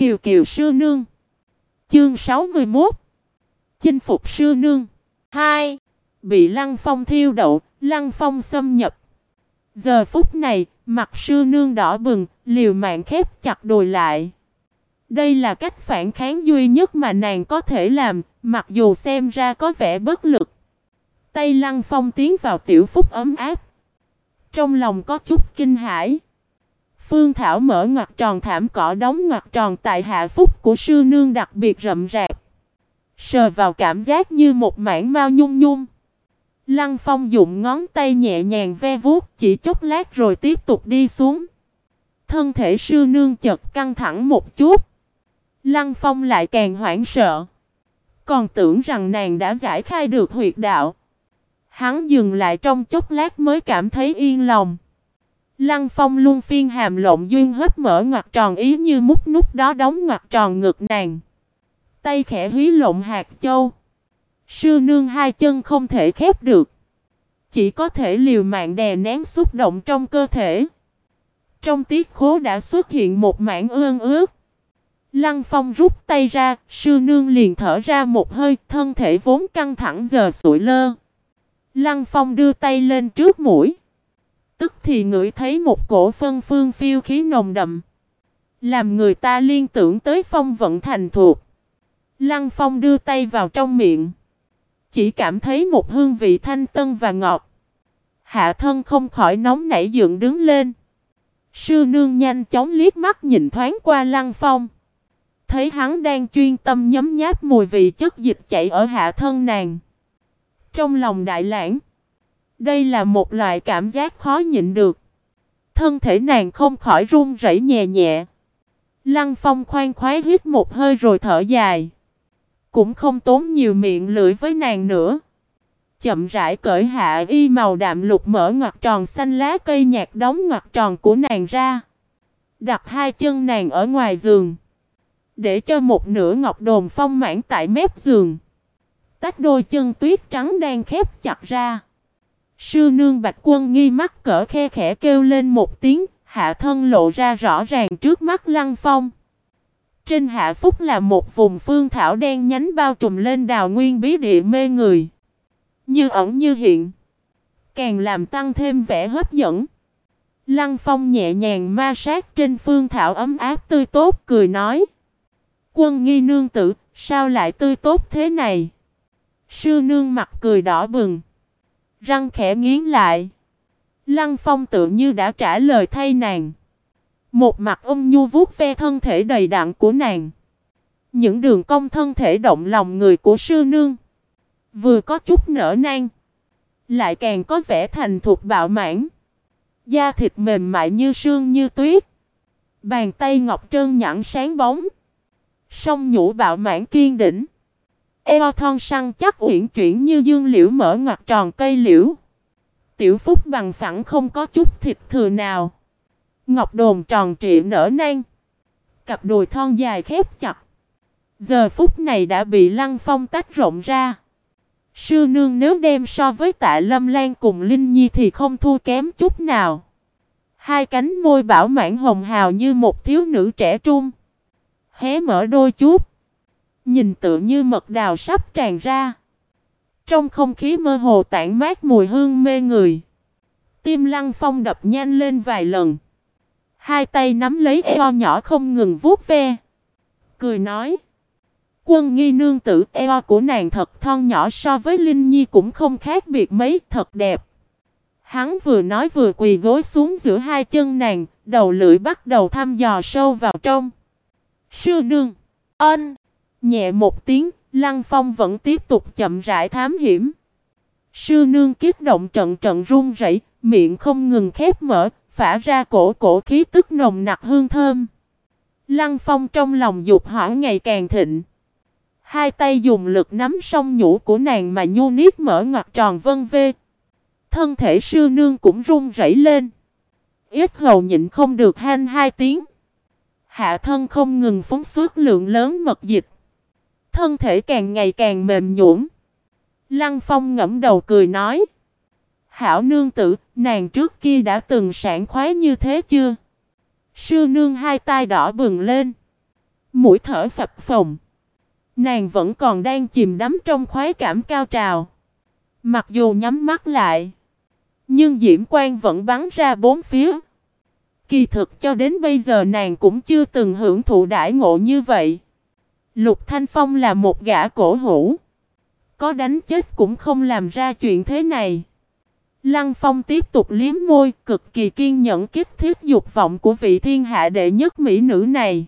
Kiều Kiều sư nương. Chương 61. Chinh phục sư nương 2. Bị Lăng Phong thiêu đậu, Lăng Phong xâm nhập. Giờ phút này, mặt sư nương đỏ bừng, liều mạng khép chặt đùi lại. Đây là cách phản kháng duy nhất mà nàng có thể làm, mặc dù xem ra có vẻ bất lực. Tay Lăng Phong tiến vào tiểu phúc ấm áp. Trong lòng có chút kinh hãi. Phương thảo mở ngoặc tròn, thảm cỏ đóng ngoặc tròn tại hạ phúc của sư nương đặc biệt rậm rạp. Sờ vào cảm giác như một mảng mao nhung nhung. Lăng Phong dùng ngón tay nhẹ nhàng ve vuốt, chỉ chốc lát rồi tiếp tục đi xuống. Thân thể sư nương chợt căng thẳng một chút. Lăng Phong lại càng hoảng sợ. Còn tưởng rằng nàng đã giải khai được huyệt đạo. Hắn dừng lại trong chốc lát mới cảm thấy yên lòng. Lăng Phong luôn phiên hàm lộng duyên hớp mở ngoặc tròn, ý như mút nút đó đóng ngoặc tròn ngực nàng. Tay khẽ hí lộng hạt châu. Sư nương hai chân không thể khép được. Chỉ có thể liều mạng đè nén xúc động trong cơ thể. Trong tiết khố đã xuất hiện một mảng ương ướt. Lăng Phong rút tay ra, sư nương liền thở ra một hơi, thân thể vốn căng thẳng giờ sụi lơ. Lăng Phong đưa tay lên trước mũi. Tức thì ngửi thấy một cổ phân phương phiêu khí nồng đậm. Làm người ta liên tưởng tới phong vận thành thuộc. Lăng Phong đưa tay vào trong miệng. Chỉ cảm thấy một hương vị thanh tân và ngọt. Hạ thân không khỏi nóng nảy dựng đứng lên. Sư nương nhanh chóng liếc mắt nhìn thoáng qua Lăng Phong. Thấy hắn đang chuyên tâm nhấm nháp mùi vị chất dịch chảy ở hạ thân nàng. Trong lòng đại lãng. Đây là một loại cảm giác khó nhịn được. Thân thể nàng không khỏi run rẩy nhẹ nhẹ. Lăng Phong khoan khoái hít một hơi rồi thở dài. Cũng không tốn nhiều miệng lưỡi với nàng nữa. Chậm rãi cởi hạ y màu đạm lục mở ngoặc tròn xanh lá cây nhạt đóng ngoặc tròn của nàng ra. Đặt hai chân nàng ở ngoài giường. Để cho một nửa ngọc đồn phong mãn tại mép giường. Tách đôi chân tuyết trắng đang khép chặt ra. Sư nương Bạch Quân Nghi mắt cỡ khe khẽ kêu lên một tiếng, hạ thân lộ ra rõ ràng trước mắt Lăng Phong. Trên hạ phúc là một vùng phương thảo đen nhánh bao trùm lên đào nguyên bí địa mê người. Như ẩn như hiện. Càng làm tăng thêm vẻ hấp dẫn. Lăng Phong nhẹ nhàng ma sát trên phương thảo ấm áp tươi tốt cười nói. Quân Nghi nương tử, sao lại tươi tốt thế này? Sư nương mặt cười đỏ bừng. Răng khẽ nghiến lại. Lăng Phong tự như đã trả lời thay nàng. Một mặt ôn nhu vuốt ve thân thể đầy đặn của nàng. Những đường cong thân thể động lòng người của sư nương. Vừa có chút nở nang. Lại càng có vẻ thành thục bạo mãn. Da thịt mềm mại như sương như tuyết. Bàn tay ngọc trơn nhẵn sáng bóng. Song nhũ bạo mãn kiên đỉnh. Eo thon săn chắc uyển chuyển như dương liễu mở ngoặc tròn cây liễu. Tiểu phúc bằng phẳng không có chút thịt thừa nào. Ngọc đồn tròn trịa nở nang. Cặp đùi thon dài khép chặt. Giờ phút này đã bị Lăng Phong tách rộng ra. Sư nương nếu đem so với Tạ Lâm Lan cùng Linh Nhi thì không thua kém chút nào. Hai cánh môi bảo mãn hồng hào như một thiếu nữ trẻ trung. Hé mở đôi chút. Nhìn tựa như mật đào sắp tràn ra. Trong không khí mơ hồ tản mát mùi hương mê người. Tim Lăng Phong đập nhanh lên vài lần. Hai tay nắm lấy eo nhỏ không ngừng vuốt ve. Cười nói. Quân Nghi nương tử, eo của nàng thật thon nhỏ, so với Linh Nhi cũng không khác biệt mấy, thật đẹp. Hắn vừa nói vừa quỳ gối xuống giữa hai chân nàng, đầu lưỡi bắt đầu thăm dò sâu vào trong. Sư nương. Ân. Nhẹ một tiếng, Lăng Phong vẫn tiếp tục chậm rãi thám hiểm. Sư nương kích động trận trận run rẩy, miệng không ngừng khép mở, phả ra cổ khí tức nồng nặc hương thơm. Lăng Phong trong lòng dục hỏa ngày càng thịnh. Hai tay dùng lực nắm song nhũ của nàng mà nhu niết mở ngoặc tròn vân vê. Thân thể sư nương cũng run rẩy lên. Ít hầu nhịn không được han hai tiếng. Hạ thân không ngừng phóng xuất lượng lớn mật dịch. Thân thể càng ngày càng mềm nhũn. Lăng Phong ngẫm đầu cười nói. Hảo nương tử, nàng trước kia đã từng sảng khoái như thế chưa? Sư nương hai tay đỏ bừng lên. Mũi thở phập phồng. Nàng vẫn còn đang chìm đắm trong khoái cảm cao trào. Mặc dù nhắm mắt lại, nhưng diễm quang vẫn bắn ra bốn phía. Kỳ thực cho đến bây giờ nàng cũng chưa từng hưởng thụ đãi ngộ như vậy. Lục Thanh Phong là một gã cổ hủ. Có đánh chết cũng không làm ra chuyện thế này. Lăng Phong tiếp tục liếm môi, cực kỳ kiên nhẫn kích thiết dục vọng của vị thiên hạ đệ nhất mỹ nữ này.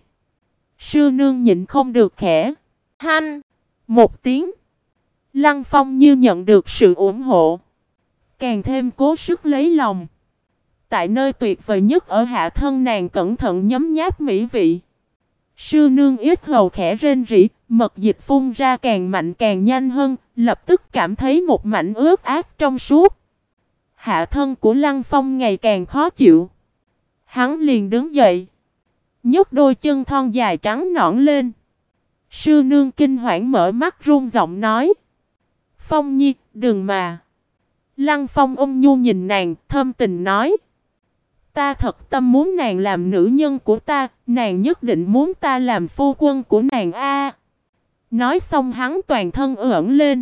Sư nương nhịn không được khẽ hanh một tiếng. Lăng Phong như nhận được sự ủng hộ, càng thêm cố sức lấy lòng. Tại nơi tuyệt vời nhất ở hạ thân, nàng cẩn thận nhấm nháp mỹ vị. Sư nương yết hầu khẽ rên rỉ, mật dịch phun ra càng mạnh càng nhanh hơn, lập tức cảm thấy một mảnh ướt át trong suốt. Hạ thân của Lăng Phong ngày càng khó chịu. Hắn liền đứng dậy, nhấc đôi chân thon dài trắng nõn lên. Sư nương kinh hoảng mở mắt run giọng nói: Phong Nhi, đừng mà. Lăng Phong ôm nhu nhìn nàng, thâm tình nói: Ta thật tâm muốn nàng làm nữ nhân của ta, nàng nhất định muốn ta làm phu quân của nàng a. Nói xong hắn toàn thân ưỡn lên.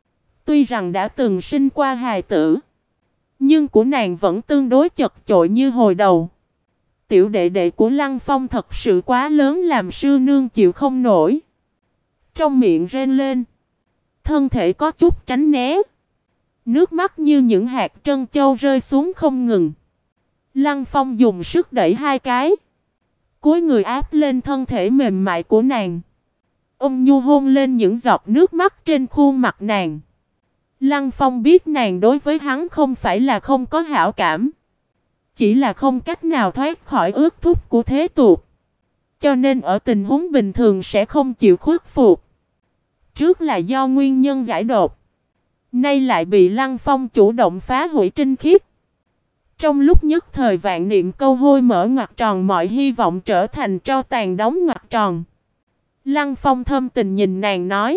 Tuy rằng đã từng sinh qua hài tử, nhưng của nàng vẫn tương đối chật chội như hồi đầu. Tiểu đệ đệ của Lăng Phong thật sự quá lớn làm sư nương chịu không nổi. Trong miệng rên lên, thân thể có chút tránh né. Nước mắt như những hạt trân châu rơi xuống không ngừng. Lăng Phong dùng sức đẩy hai cái, cúi người áp lên thân thể mềm mại của nàng, ôm nhu hôn lên những giọt nước mắt trên khuôn mặt nàng. Lăng Phong biết nàng đối với hắn không phải là không có hảo cảm, chỉ là không cách nào thoát khỏi ước thúc của thế tục, cho nên ở tình huống bình thường sẽ không chịu khuất phục. Trước là do nguyên nhân giải đột, nay lại bị Lăng Phong chủ động phá hủy trinh khiết. Trong lúc nhất thời vạn niệm câu hôi mở ngoặc tròn, mọi hy vọng trở thành tro tàn đóng ngoặc tròn. Lăng Phong thâm tình nhìn nàng nói: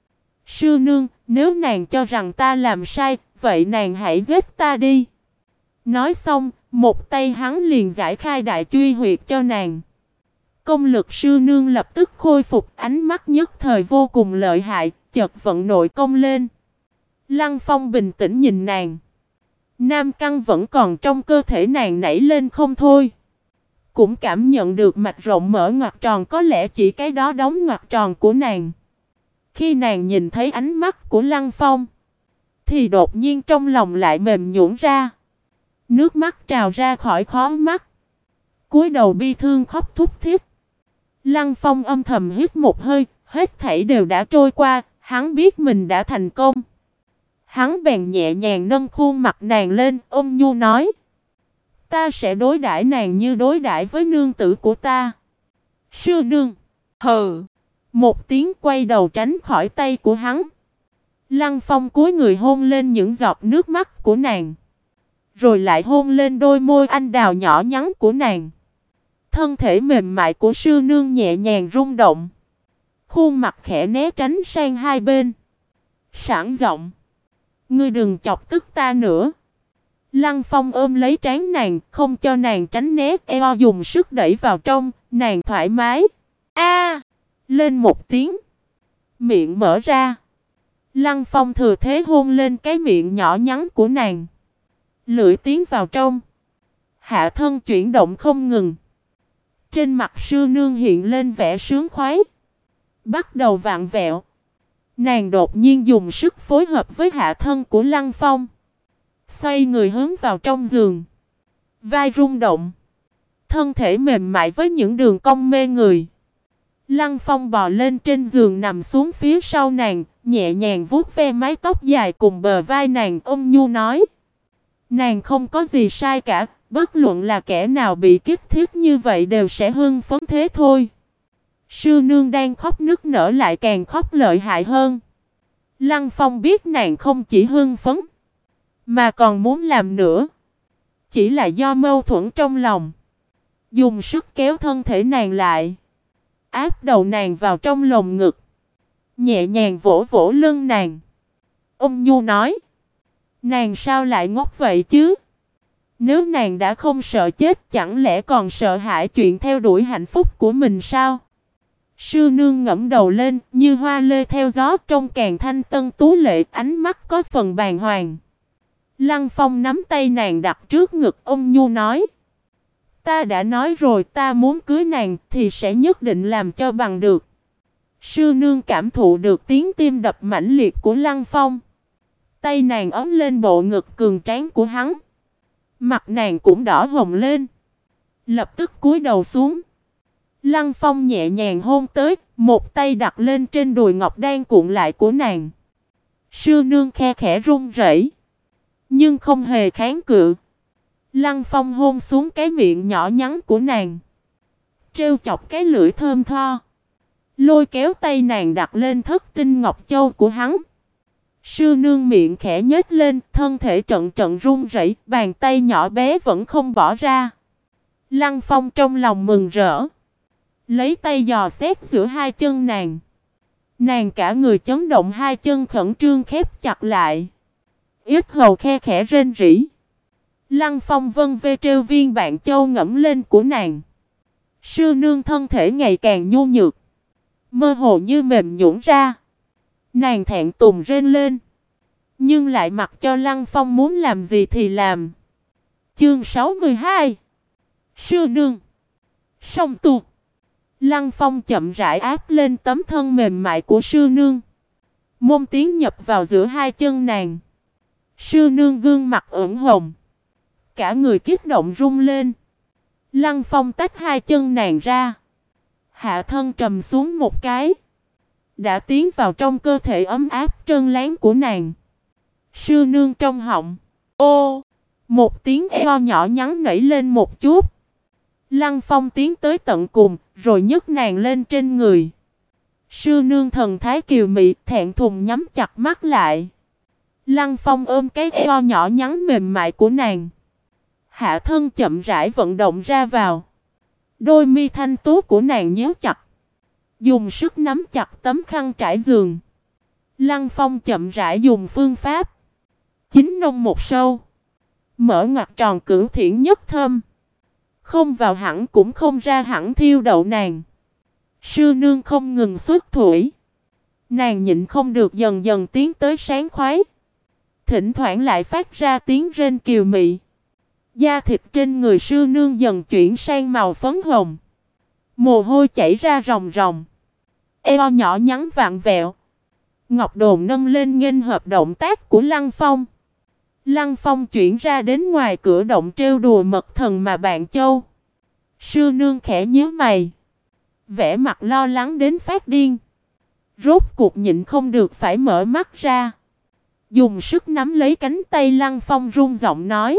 Sư nương, nếu nàng cho rằng ta làm sai, vậy nàng hãy giết ta đi. Nói xong, một tay hắn liền giải khai đại truy huyệt cho nàng. Công lực sư nương lập tức khôi phục, ánh mắt nhất thời vô cùng lợi hại, chợt vận nội công lên. Lăng Phong bình tĩnh nhìn nàng. Nam căn vẫn còn trong cơ thể nàng nảy lên không thôi. Cũng cảm nhận được mạch rộng mở ngoặc tròn có lẽ chỉ cái đó đóng ngoặc tròn của nàng. Khi nàng nhìn thấy ánh mắt của Lăng Phong, thì đột nhiên trong lòng lại mềm nhũn ra. Nước mắt trào ra khỏi khóe mắt. Cúi đầu bi thương khóc thút thít. Lăng Phong âm thầm hít một hơi, hết thảy đều đã trôi qua, hắn biết mình đã thành công. Hắn bèn nhẹ nhàng nâng khuôn mặt nàng lên, ôm nhu nói: Ta sẽ đối đãi nàng như đối đãi với nương tử của ta. Sư nương. Hừ. Một tiếng quay đầu tránh khỏi tay của hắn. Lăng Phong cúi người hôn lên những giọt nước mắt của nàng, rồi lại hôn lên đôi môi anh đào nhỏ nhắn của nàng. Thân thể mềm mại của sư nương nhẹ nhàng rung động, khuôn mặt khẽ né tránh sang hai bên, sảng giọng: Ngươi đừng chọc tức ta nữa. Lăng Phong ôm lấy trán nàng, không cho nàng tránh né, eo dùng sức đẩy vào trong, nàng thoải mái. A! Lên một tiếng, miệng mở ra. Lăng Phong thừa thế hôn lên cái miệng nhỏ nhắn của nàng. Lưỡi tiến vào trong, hạ thân chuyển động không ngừng. Trên mặt sư nương hiện lên vẻ sướng khoái, bắt đầu vặn vẹo. Nàng đột nhiên dùng sức phối hợp với hạ thân của Lăng Phong, xoay người hướng vào trong giường. Vai rung động, thân thể mềm mại với những đường cong mê người. Lăng Phong bò lên trên giường nằm xuống phía sau nàng, nhẹ nhàng vuốt ve mái tóc dài cùng bờ vai nàng, ôm nhu nói: Nàng không có gì sai cả, bất luận là kẻ nào bị kích thiết như vậy đều sẽ hưng phấn thế thôi. Sư nương đang khóc nức nở lại càng khóc lợi hại hơn. Lăng Phong biết nàng không chỉ hưng phấn, mà còn muốn làm nữa. Chỉ là do mâu thuẫn trong lòng, dùng sức kéo thân thể nàng lại, áp đầu nàng vào trong lồng ngực, nhẹ nhàng vỗ vỗ lưng nàng. Ôm nhu nói: Nàng sao lại ngốc vậy chứ? Nếu nàng đã không sợ chết, chẳng lẽ còn sợ hãi chuyện theo đuổi hạnh phúc của mình sao? Sư nương ngẫm đầu lên, như hoa lê theo gió, trông càng thanh tân tú lệ, ánh mắt có phần bàng hoàng. Lăng Phong nắm tay nàng đặt trước ngực, ôn nhu nói: ta đã nói rồi, ta muốn cưới nàng thì sẽ nhất định làm cho bằng được. Sư nương cảm thụ được tiếng tim đập mãnh liệt của Lăng Phong. Tay nàng ấm lên bộ ngực cường tráng của hắn. Mặt nàng cũng đỏ hồng lên. Lập tức cúi đầu xuống. Lăng Phong nhẹ nhàng hôn tới, một tay đặt lên trên đùi ngọc đan cuộn lại của nàng. Sư nương khe khẽ run rẩy, nhưng không hề kháng cự. Lăng Phong hôn xuống cái miệng nhỏ nhắn của nàng, trêu chọc cái lưỡi thơm tho, lôi kéo tay nàng đặt lên thất tinh ngọc châu của hắn. Sư nương miệng khẽ nhếch lên, thân thể trận trận run rẩy, bàn tay nhỏ bé vẫn không bỏ ra. Lăng Phong trong lòng mừng rỡ, lấy tay dò xét giữa hai chân nàng. Nàng cả người chấn động, hai chân khẩn trương khép chặt lại, yết hầu khe khẽ rên rỉ. Lăng Phong vân vê trêu viên bạn châu ngẫm lên của nàng. Sư nương thân thể ngày càng nhu nhược, mơ hồ như mềm nhũn ra. Nàng thẹn thùng rên lên, nhưng lại mặc cho Lăng Phong muốn làm gì thì làm. Chương 62. Sư nương. Song tu. Lăng Phong chậm rãi áp lên tấm thân mềm mại của sư nương. Môn tiến nhập vào giữa hai chân nàng. Sư nương gương mặt ửng hồng, cả người kích động rung lên. Lăng Phong tách hai chân nàng ra, hạ thân trầm xuống một cái, đã tiến vào trong cơ thể ấm áp trơn láng của nàng. Sư nương trong họng. Ô! Một tiếng eo nhỏ nhắn nảy lên một chút. Lăng Phong tiến tới tận cùng, rồi nhấc nàng lên trên người. Sư nương thần thái kiều mị, thẹn thùng nhắm chặt mắt lại. Lăng Phong ôm cái eo nhỏ nhắn mềm mại của nàng, hạ thân chậm rãi vận động ra vào. Đôi mi thanh tú của nàng nhíu chặt, dùng sức nắm chặt tấm khăn trải giường. Lăng Phong chậm rãi dùng phương pháp chín nông một sâu, mở ngoặt tròn cửu thiển nhất thâm, không vào hẳn cũng không ra hẳn thiêu đậu nàng. Sư nương không ngừng xuất thủy, nàng nhịn không được dần dần tiến tới sáng khoái, thỉnh thoảng lại phát ra tiếng rên kiều mị. Da thịt trên người sư nương dần chuyển sang màu phấn hồng, mồ hôi chảy ra ròng ròng, eo nhỏ nhắn vặn vẹo. Ngọc Đồn nâng lên nghênh hợp động tác của Lăng Phong. Lăng Phong chuyển ra đến ngoài cửa động trêu đùa mật thần mà bạn châu. Sư nương khẽ nhíu mày, vẻ mặt lo lắng đến phát điên. Rốt cuộc nhịn không được phải mở mắt ra, dùng sức nắm lấy cánh tay Lăng Phong, run giọng nói: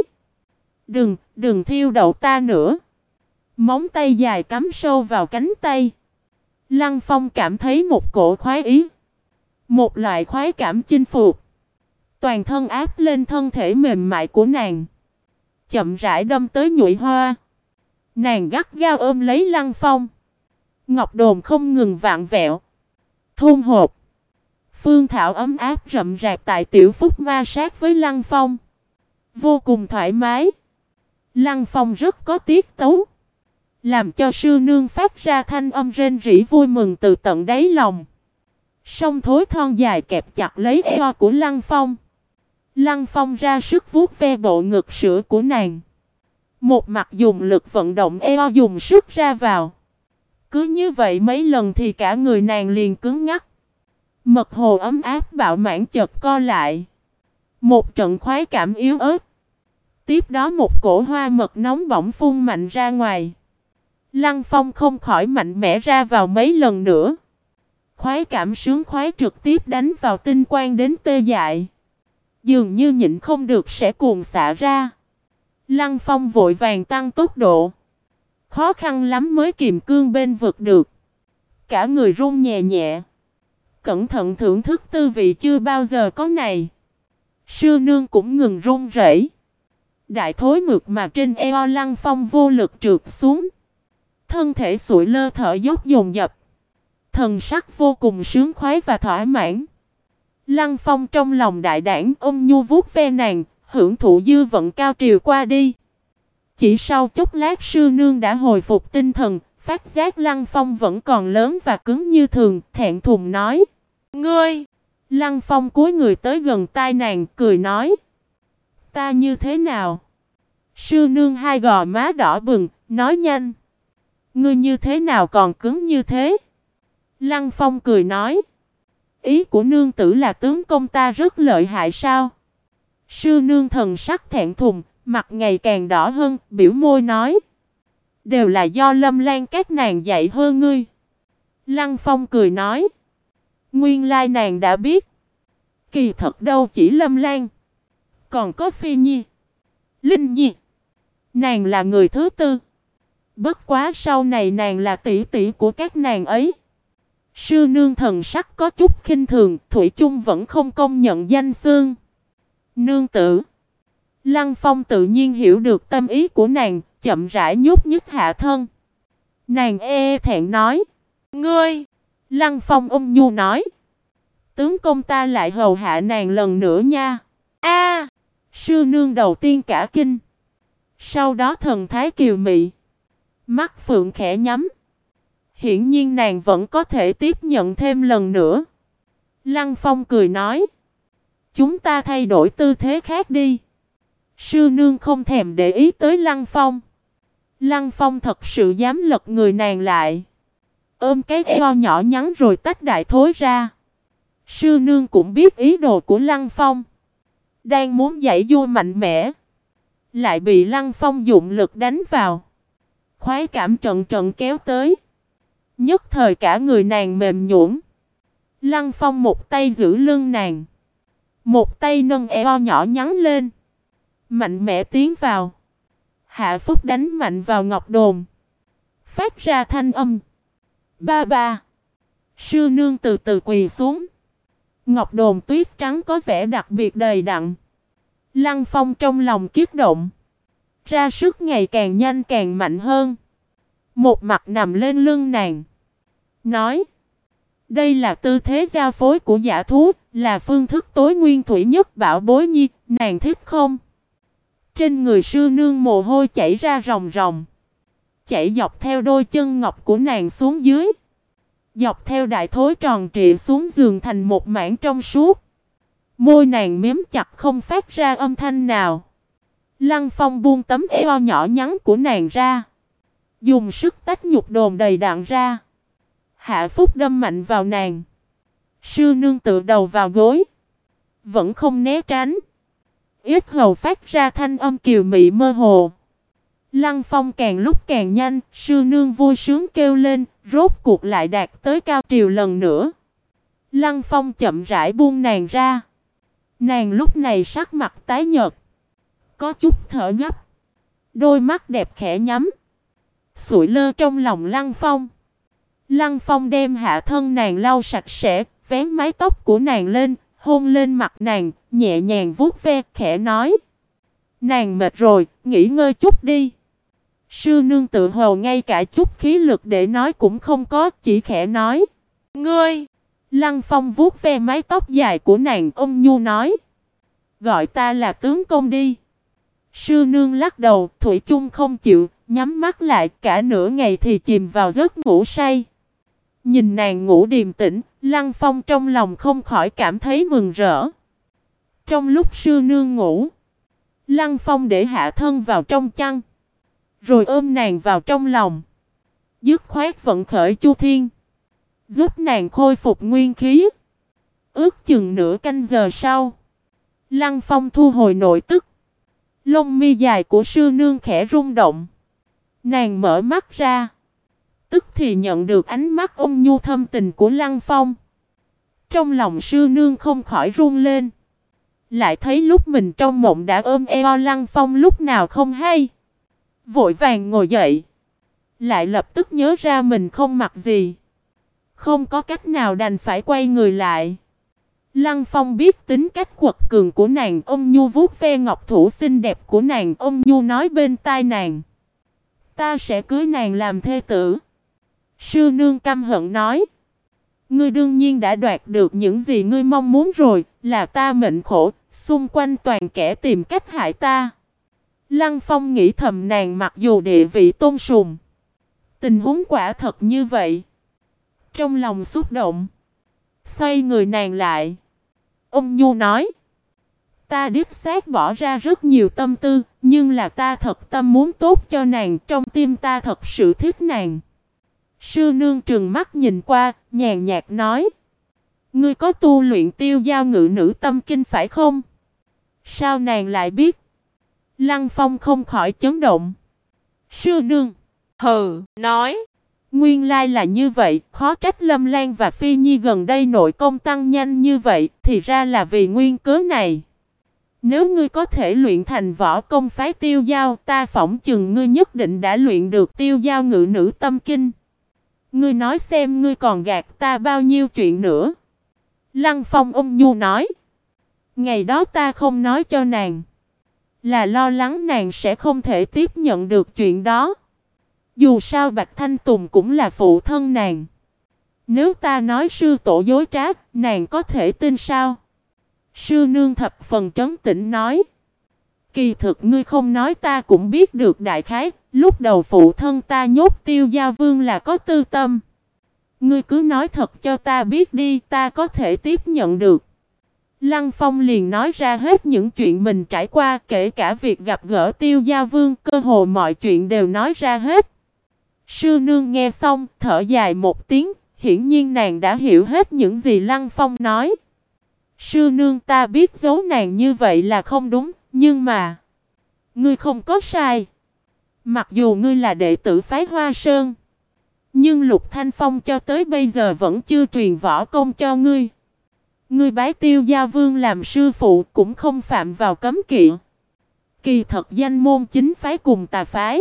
Đừng thiêu đậu ta nữa. Móng tay dài cắm sâu vào cánh tay. Lăng Phong cảm thấy một cổ khoái ý, một loại khoái cảm chinh phục. Toàn thân áp lên thân thể mềm mại của nàng, chậm rãi đâm tới nhụy hoa. Nàng gắt gao ôm lấy Lăng Phong. Ngọc Đồn không ngừng vặn vẹo, thôn hộp. Phương thảo ấm áp rậm rạp tại tiểu phúc ma sát với Lăng Phong, vô cùng thoải mái. Lăng Phong rất có tiết tấu, làm cho sư nương phát ra thanh âm rên rỉ vui mừng từ tận đáy lòng. Song thối thon dài kẹp chặt lấy eo của Lăng Phong. Lăng Phong ra sức vuốt ve bộ ngực sữa của nàng, một mặt dùng lực vận động eo dùng sức ra vào. Cứ như vậy mấy lần thì cả người nàng liền cứng ngắc. Mật hồ ấm áp bạo mãn chợt co lại, một trận khoái cảm yếu ớt. Tiếp đó một cổ hoa mật nóng bỏng phun mạnh ra ngoài. Lăng Phong không khỏi mạnh mẽ ra vào mấy lần nữa. Khoái cảm sướng khoái trực tiếp đánh vào tinh quan đến tê dại, dường như nhịn không được sẽ cuồng xả ra. Lăng Phong vội vàng tăng tốc độ, khó khăn lắm mới kìm cương bên vực được. Cả người run nhẹ nhẹ, cẩn thận thưởng thức tư vị chưa bao giờ có này. Sư nương cũng ngừng run rẩy. Đại thối mượt mà trên eo Lăng Phong vô lực trượt xuống, thân thể sụi lơ thở dốc dồn dập, thần sắc vô cùng sướng khoái và thỏa mãn. Lăng Phong trong lòng đại đảng ôm nhu vuốt ve nàng, hưởng thụ dư vận cao triều qua đi. Chỉ sau chốc lát sư nương đã hồi phục tinh thần, phát giác Lăng Phong vẫn còn lớn và cứng như thường, thẹn thùng nói. Ngươi! Lăng Phong cúi người tới gần tai nàng, cười nói. Ta như thế nào? Sư nương hai gò má đỏ bừng, nói nhanh. Ngươi như thế nào còn cứng như thế? Lăng Phong cười nói. Ý của nương tử là tướng công ta rất lợi hại sao? Sư nương thần sắc thẹn thùng, mặt ngày càng đỏ hơn, biểu môi nói. Đều là do Lâm Lan các nàng dạy hơn ngươi. Lăng Phong cười nói. Nguyên lai nàng đã biết. Kỳ thật đâu chỉ Lâm Lan. Còn có Phi Nhi, Linh Nhi. Nàng là người thứ tư. Bất quá sau này nàng là tỷ tỷ của các nàng ấy. Sư nương thần sắc có chút khinh thường, thủy chung vẫn không công nhận danh xưng. Nương tử. Lăng Phong tự nhiên hiểu được tâm ý của nàng, chậm rãi nhúc nhích hạ thân. Nàng thẹn nói. Ngươi! Lăng Phong ôm nhu nói. Tướng công ta lại hầu hạ nàng lần nữa nha. A! Sư nương đầu tiên cả kinh. Sau đó thần thái kiều mị. Mắt phượng khẽ nhắm. Hiển nhiên nàng vẫn có thể tiếp nhận thêm lần nữa. Lăng Phong cười nói. Chúng ta thay đổi tư thế khác đi. Sư nương không thèm để ý tới Lăng Phong. Lăng Phong thật sự dám lật người nàng lại. Ôm cái eo nhỏ nhắn rồi tách đại thối ra. Sư nương cũng biết ý đồ của Lăng Phong. Đang muốn giãy giụa mạnh mẽ. Lại bị Lăng Phong dụng lực đánh vào. Khoái cảm trận trận kéo tới. Nhất thời cả người nàng mềm nhũn. Lăng Phong một tay giữ lưng nàng. Một tay nâng eo nhỏ nhắn lên. Mạnh mẽ tiến vào. Hạ Phúc đánh mạnh vào ngọc đồn. Phát ra thanh âm. Ba ba. Sư nương từ từ quỳ xuống. Ngọc đồn tuyết trắng có vẻ đặc biệt đầy đặn. Lăng Phong trong lòng kiếp động. Ra sức ngày càng nhanh càng mạnh hơn. Một mặt nằm lên lưng nàng. Nói. Đây là tư thế giao phối của dã thú. Là phương thức tối nguyên thủy nhất bảo bối nhi. Nàng thích không? Trên người sư nương mồ hôi chảy ra ròng ròng. Chảy dọc theo đôi chân ngọc của nàng xuống dưới. Dọc theo đại thối tròn trịa xuống giường thành một mảng trong suốt. Môi nàng miếm chặt không phát ra âm thanh nào. Lăng Phong buông tấm eo nhỏ nhắn của nàng ra. Dùng sức tách nhục đồn đầy đặn ra. Hạ Phúc đâm mạnh vào nàng. Sư nương tựa đầu vào gối. Vẫn không né tránh. Yết hầu phát ra thanh âm kiều mị mơ hồ. Lăng Phong càng lúc càng nhanh. Sư nương vui sướng kêu lên. Rốt cuộc lại đạt tới cao triều lần nữa. Lăng Phong chậm rãi buông nàng ra. Nàng lúc này sắc mặt tái nhợt. Có chút thở gấp. Đôi mắt đẹp khẽ nhắm. Sụi lơ trong lòng Lăng Phong. Lăng Phong đem hạ thân nàng lau sạch sẽ. Vén mái tóc của nàng lên. Hôn lên mặt nàng. Nhẹ nhàng vuốt ve khẽ nói. Nàng mệt rồi. Nghỉ ngơi chút đi. Sư nương tự hồ ngay cả chút khí lực để nói cũng không có. Chỉ khẽ nói. Ngươi. Lăng Phong vuốt ve mái tóc dài của nàng ôm nhu nói. Gọi ta là tướng công đi. Sư nương lắc đầu, thủy chung không chịu, nhắm mắt lại cả nửa ngày thì chìm vào giấc ngủ say. Nhìn nàng ngủ điềm tĩnh, Lăng Phong trong lòng không khỏi cảm thấy mừng rỡ. Trong lúc sư nương ngủ, Lăng Phong để hạ thân vào trong chăn, rồi ôm nàng vào trong lòng. Dứt khoát vận khởi Chu Thiên, giúp nàng khôi phục nguyên khí. Ước chừng nửa canh giờ sau, Lăng Phong thu hồi nội tức. Lông mi dài của sư nương khẽ rung động. Nàng mở mắt ra. Tức thì nhận được ánh mắt ôn nhu thâm tình của Lăng Phong. Trong lòng sư nương không khỏi run lên. Lại thấy lúc mình trong mộng đã ôm eo Lăng Phong lúc nào không hay. Vội vàng ngồi dậy. Lại lập tức nhớ ra mình không mặc gì. Không có cách nào đành phải quay người lại. Lăng Phong biết tính cách quật cường của nàng, ôm nhu vuốt ve ngọc thủ xinh đẹp của nàng, ôm nhu nói bên tai nàng. Ta sẽ cưới nàng làm thê tử. Sư nương căm hận nói. Ngươi đương nhiên đã đoạt được những gì ngươi mong muốn rồi, là ta mệnh khổ, xung quanh toàn kẻ tìm cách hại ta. Lăng Phong nghĩ thầm nàng mặc dù địa vị tôn sùng, Tình huống quả thật như vậy. Trong lòng xúc động, xoay người nàng lại. Ông Nhu nói, ta đích xác bỏ ra rất nhiều tâm tư, nhưng là ta thật tâm muốn tốt cho nàng, trong tim ta thật sự thích nàng. Sư nương trừng mắt nhìn qua, nhàn nhạt nói, ngươi có tu luyện tiêu giao ngự nữ tâm kinh phải không? Sao nàng lại biết? Lăng Phong không khỏi chấn động. Sư nương, hừ, nói, nguyên lai là như vậy, khó trách Lâm Lan và Phi Nhi gần đây nội công tăng nhanh như vậy, thì ra là vì nguyên cớ này. Nếu ngươi có thể luyện thành võ công phái tiêu giao, ta phỏng chừng ngươi nhất định đã luyện được tiêu giao ngự nữ tâm kinh. Ngươi nói xem ngươi còn gạt ta bao nhiêu chuyện nữa. Lăng Phong ôn nhu nói, ngày đó ta không nói cho nàng, là lo lắng nàng sẽ không thể tiếp nhận được chuyện đó. Dù sao Bạch Thanh Tùng cũng là phụ thân nàng. Nếu ta nói sư tổ dối trá, nàng có thể tin sao? Sư nương thập phần trấn tĩnh nói, kỳ thực ngươi không nói ta cũng biết được đại khái. Lúc đầu phụ thân ta nhốt tiêu giao vương là có tư tâm. Ngươi cứ nói thật cho ta biết đi, ta có thể tiếp nhận được. Lăng Phong liền nói ra hết những chuyện mình trải qua, kể cả việc gặp gỡ tiêu giao vương, cơ hồ mọi chuyện đều nói ra hết. Sư nương nghe xong, thở dài một tiếng, hiển nhiên nàng đã hiểu hết những gì Lăng Phong nói. Sư nương, ta biết giấu nàng như vậy là không đúng, nhưng mà ngươi không có sai. Mặc dù ngươi là đệ tử phái Hoa Sơn, nhưng Lục Thanh Phong cho tới bây giờ vẫn chưa truyền võ công cho ngươi. Ngươi bái tiêu giao vương làm sư phụ cũng không phạm vào cấm kỵ. Kỳ thật danh môn chính phái cùng tà phái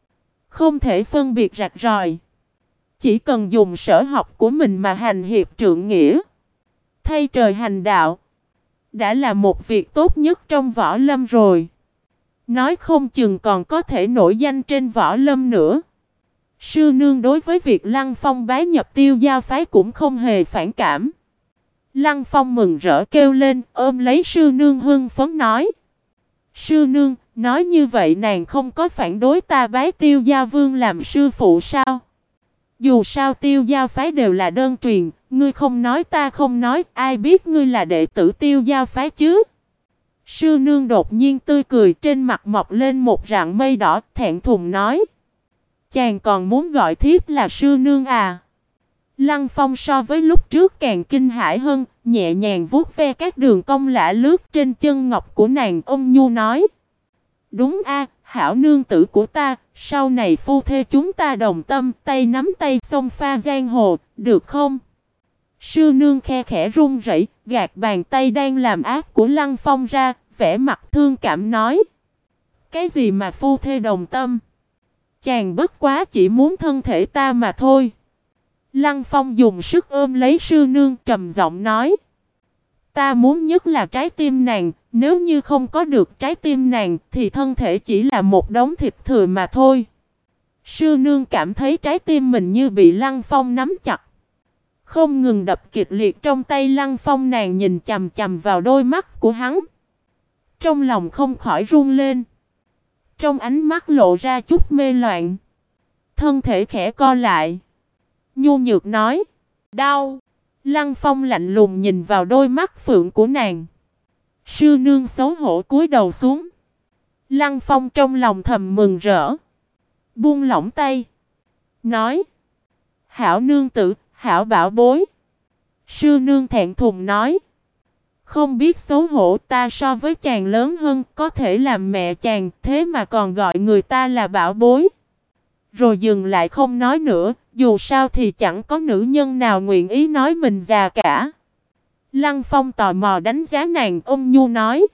không thể phân biệt rạch ròi. Chỉ cần dùng sở học của mình mà hành hiệp trượng nghĩa, thay trời hành đạo, đã là một việc tốt nhất trong võ lâm rồi. Nói không chừng còn có thể nổi danh trên võ lâm nữa. Sư nương đối với việc Lăng Phong bái nhập tiêu giao phái cũng không hề phản cảm. Lăng Phong mừng rỡ kêu lên, ôm lấy sư nương hưng phấn nói, sư nương, nói như vậy nàng không có phản đối ta bái tiêu giao vương làm sư phụ sao? Dù sao tiêu giao phái đều là đơn truyền, ngươi không nói ta không nói, ai biết ngươi là đệ tử tiêu giao phái chứ? Sư nương đột nhiên tươi cười, trên mặt mọc lên một rặng mây đỏ, thẹn thùng nói, chàng còn muốn gọi thiếp là sư nương à? Lăng Phong so với lúc trước càng kinh hãi hơn, nhẹ nhàng vuốt ve các đường cong lạ lướt trên chân ngọc của nàng, ôn nhu nói, đúng a, hảo nương tử của ta, sau này phu thê chúng ta đồng tâm, tay nắm tay xông pha giang hồ, được không? Sư nương khe khẽ run rẩy, gạt bàn tay đang làm ác của Lăng Phong ra, vẻ mặt thương cảm nói, cái gì mà phu thê đồng tâm? Chàng bất quá chỉ muốn thân thể ta mà thôi. Lăng Phong dùng sức ôm lấy sư nương, trầm giọng nói, ta muốn nhất là trái tim nàng, nếu như không có được trái tim nàng thì thân thể chỉ là một đống thịt thừa mà thôi. Sư nương cảm thấy trái tim mình như bị Lăng Phong nắm chặt, không ngừng đập kịch liệt trong tay Lăng Phong. Nàng nhìn chằm chằm vào đôi mắt của hắn, trong lòng không khỏi run lên, trong ánh mắt lộ ra chút mê loạn, thân thể khẽ co lại, nhu nhược nói, đau. Lăng Phong lạnh lùng nhìn vào đôi mắt phượng của nàng. Sư nương xấu hổ cúi đầu xuống. Lăng Phong trong lòng thầm mừng rỡ, buông lỏng tay, nói, hảo nương tử, hảo bảo bối. Sư nương thẹn thùng nói, không biết xấu hổ, ta so với chàng lớn hơn, có thể làm mẹ chàng, thế mà còn gọi người ta là bảo bối. Rồi dừng lại không nói nữa, dù sao thì chẳng có nữ nhân nào nguyện ý nói mình già cả. Lăng Phong tò mò đánh giá nàng, ôn nhu nói,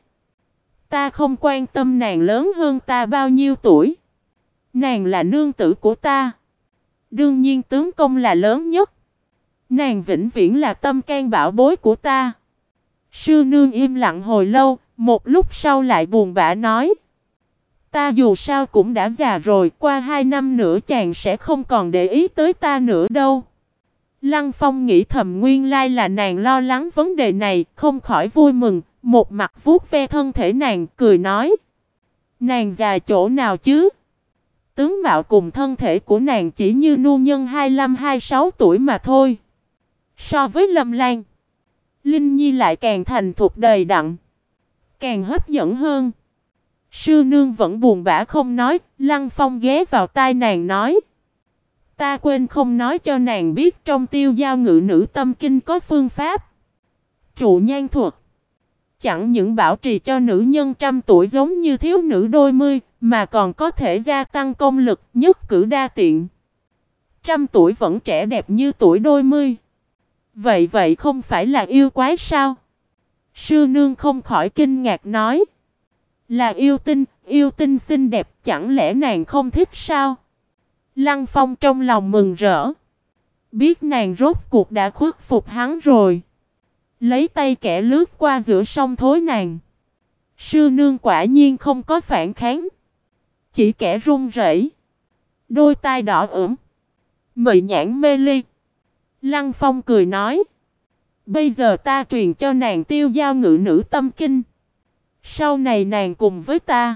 ta không quan tâm nàng lớn hơn ta bao nhiêu tuổi. Nàng là nương tử của ta. Đương nhiên tướng công là lớn nhất. Nàng vĩnh viễn là tâm can bảo bối của ta. Sư nương im lặng hồi lâu, một lúc sau lại buồn bã nói, ta dù sao cũng đã già rồi, qua 2 năm nữa chàng sẽ không còn để ý tới ta nữa đâu. Lăng Phong nghĩ thầm nguyên lai là nàng lo lắng vấn đề này, không khỏi vui mừng, một mặt vuốt ve thân thể nàng, cười nói, nàng già chỗ nào chứ? Tướng mạo cùng thân thể của nàng chỉ như nu nhân 25-26 tuổi mà thôi. So với Lâm Lan, Linh Nhi lại càng thành thục đầy đặn, càng hấp dẫn hơn. Sư nương vẫn buồn bã không nói, Lăng Phong ghé vào tai nàng nói. Ta quên không nói cho nàng biết trong Tiêu Giao Ngự Nữ Tâm Kinh có phương pháp trụ nhan thuật. Chẳng những bảo trì cho nữ nhân trăm tuổi giống như thiếu nữ đôi mươi, mà còn có thể gia tăng công lực, nhất cử đa tiện. Trăm tuổi vẫn trẻ đẹp như tuổi đôi mươi. Vậy không phải là yêu quái sao? Sư nương không khỏi kinh ngạc nói. Là yêu tinh xinh đẹp, chẳng lẽ nàng không thích sao? Lăng Phong trong lòng mừng rỡ. Biết nàng rốt cuộc đã khuất phục hắn rồi. Lấy tay kẻ lướt qua giữa sông thối nàng. Sư nương quả nhiên không có phản kháng. Chỉ kẻ run rẩy, đôi tai đỏ ửng, mị nhãn mê ly. Lăng Phong cười nói. Bây giờ ta truyền cho nàng Tiêu Giao Ngự Nữ Tâm Kinh. Sau này nàng cùng với ta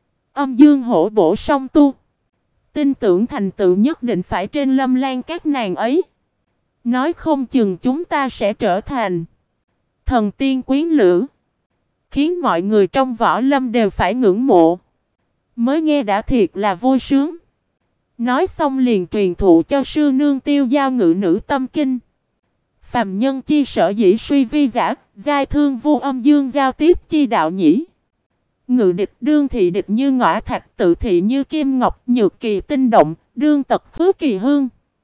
âm dương hổ bổ song tu. Tin tưởng thành tựu nhất định phải trên Lâm Lan các nàng ấy. Nói không chừng chúng ta sẽ trở thành thần tiên quyến lữ, khiến mọi người trong võ lâm đều phải ngưỡng mộ. Mới nghe đã thiệt là vui sướng. Nói xong liền truyền thụ cho sư nương Tiêu Giao Ngự Nữ Tâm Kinh. Phàm nhân chi sở dĩ suy vi giả, giai thương vô âm dương giao tiếp chi đạo nhĩ. Ngự địch đương thị địch như ngõa thạch, tự thị như kim ngọc, nhược kỳ tinh động, đương tật khứ kỳ hương.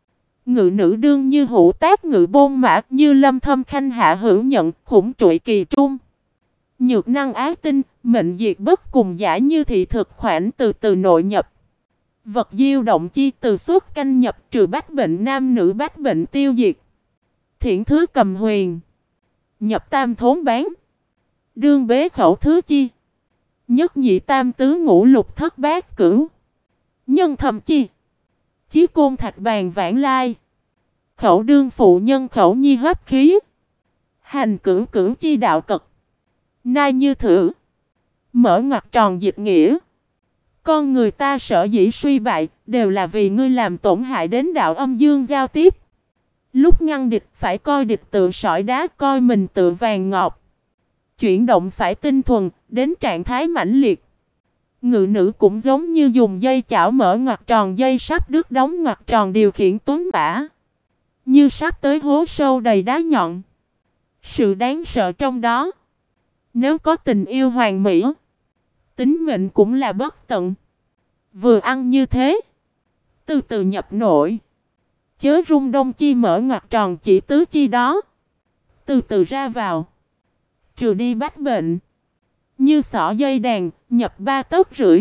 Ngự nữ đương như hữu tác ngự bôn mã, như lâm thâm khanh hạ hữu nhận, khủng trụy kỳ trung. Nhược năng ái tinh, mệnh diệt bất cùng giả như thị thực khoản từ từ nội nhập. Vật diêu động chi từ xuất canh nhập, trừ bách bệnh nam nữ bách bệnh tiêu diệt. Thiển thứ cầm huyền, nhập tam thốn bán, đương bế khẩu thứ chi. Nhất nhị tam tứ ngũ lục thất bát cửu, nhân thầm chi. Chí côn thạch bàn vãng lai, khẩu đương phụ nhân khẩu nhi hấp khí. Hành cửu cửu chi đạo cật, nai như thử, mở ngoặc tròn dịch nghĩa. Con người ta sở dĩ suy bại, đều là vì ngươi làm tổn hại đến đạo âm dương giao tiếp. Lúc ngăn địch phải coi địch tự sỏi đá, coi mình tự vàng ngọc. Chuyển động phải tinh thuần, đến trạng thái mãnh liệt. Ngự nữ cũng giống như dùng dây chảo mở ngoặc tròn dây sắp đứt đóng ngoặc tròn điều khiển tuấn mã. Như sắp tới hố sâu đầy đá nhọn. Sự đáng sợ trong đó, nếu có tình yêu hoàn mỹ, tính mệnh cũng là bất tận. Vừa ăn như thế, từ từ nhập nội. Chớ rung đông chi mở ngoặc tròn chỉ tứ chi đó. Từ từ ra vào, trừ đi bách bệnh. Như xỏ dây đàn, nhập 3 tấc rưỡi.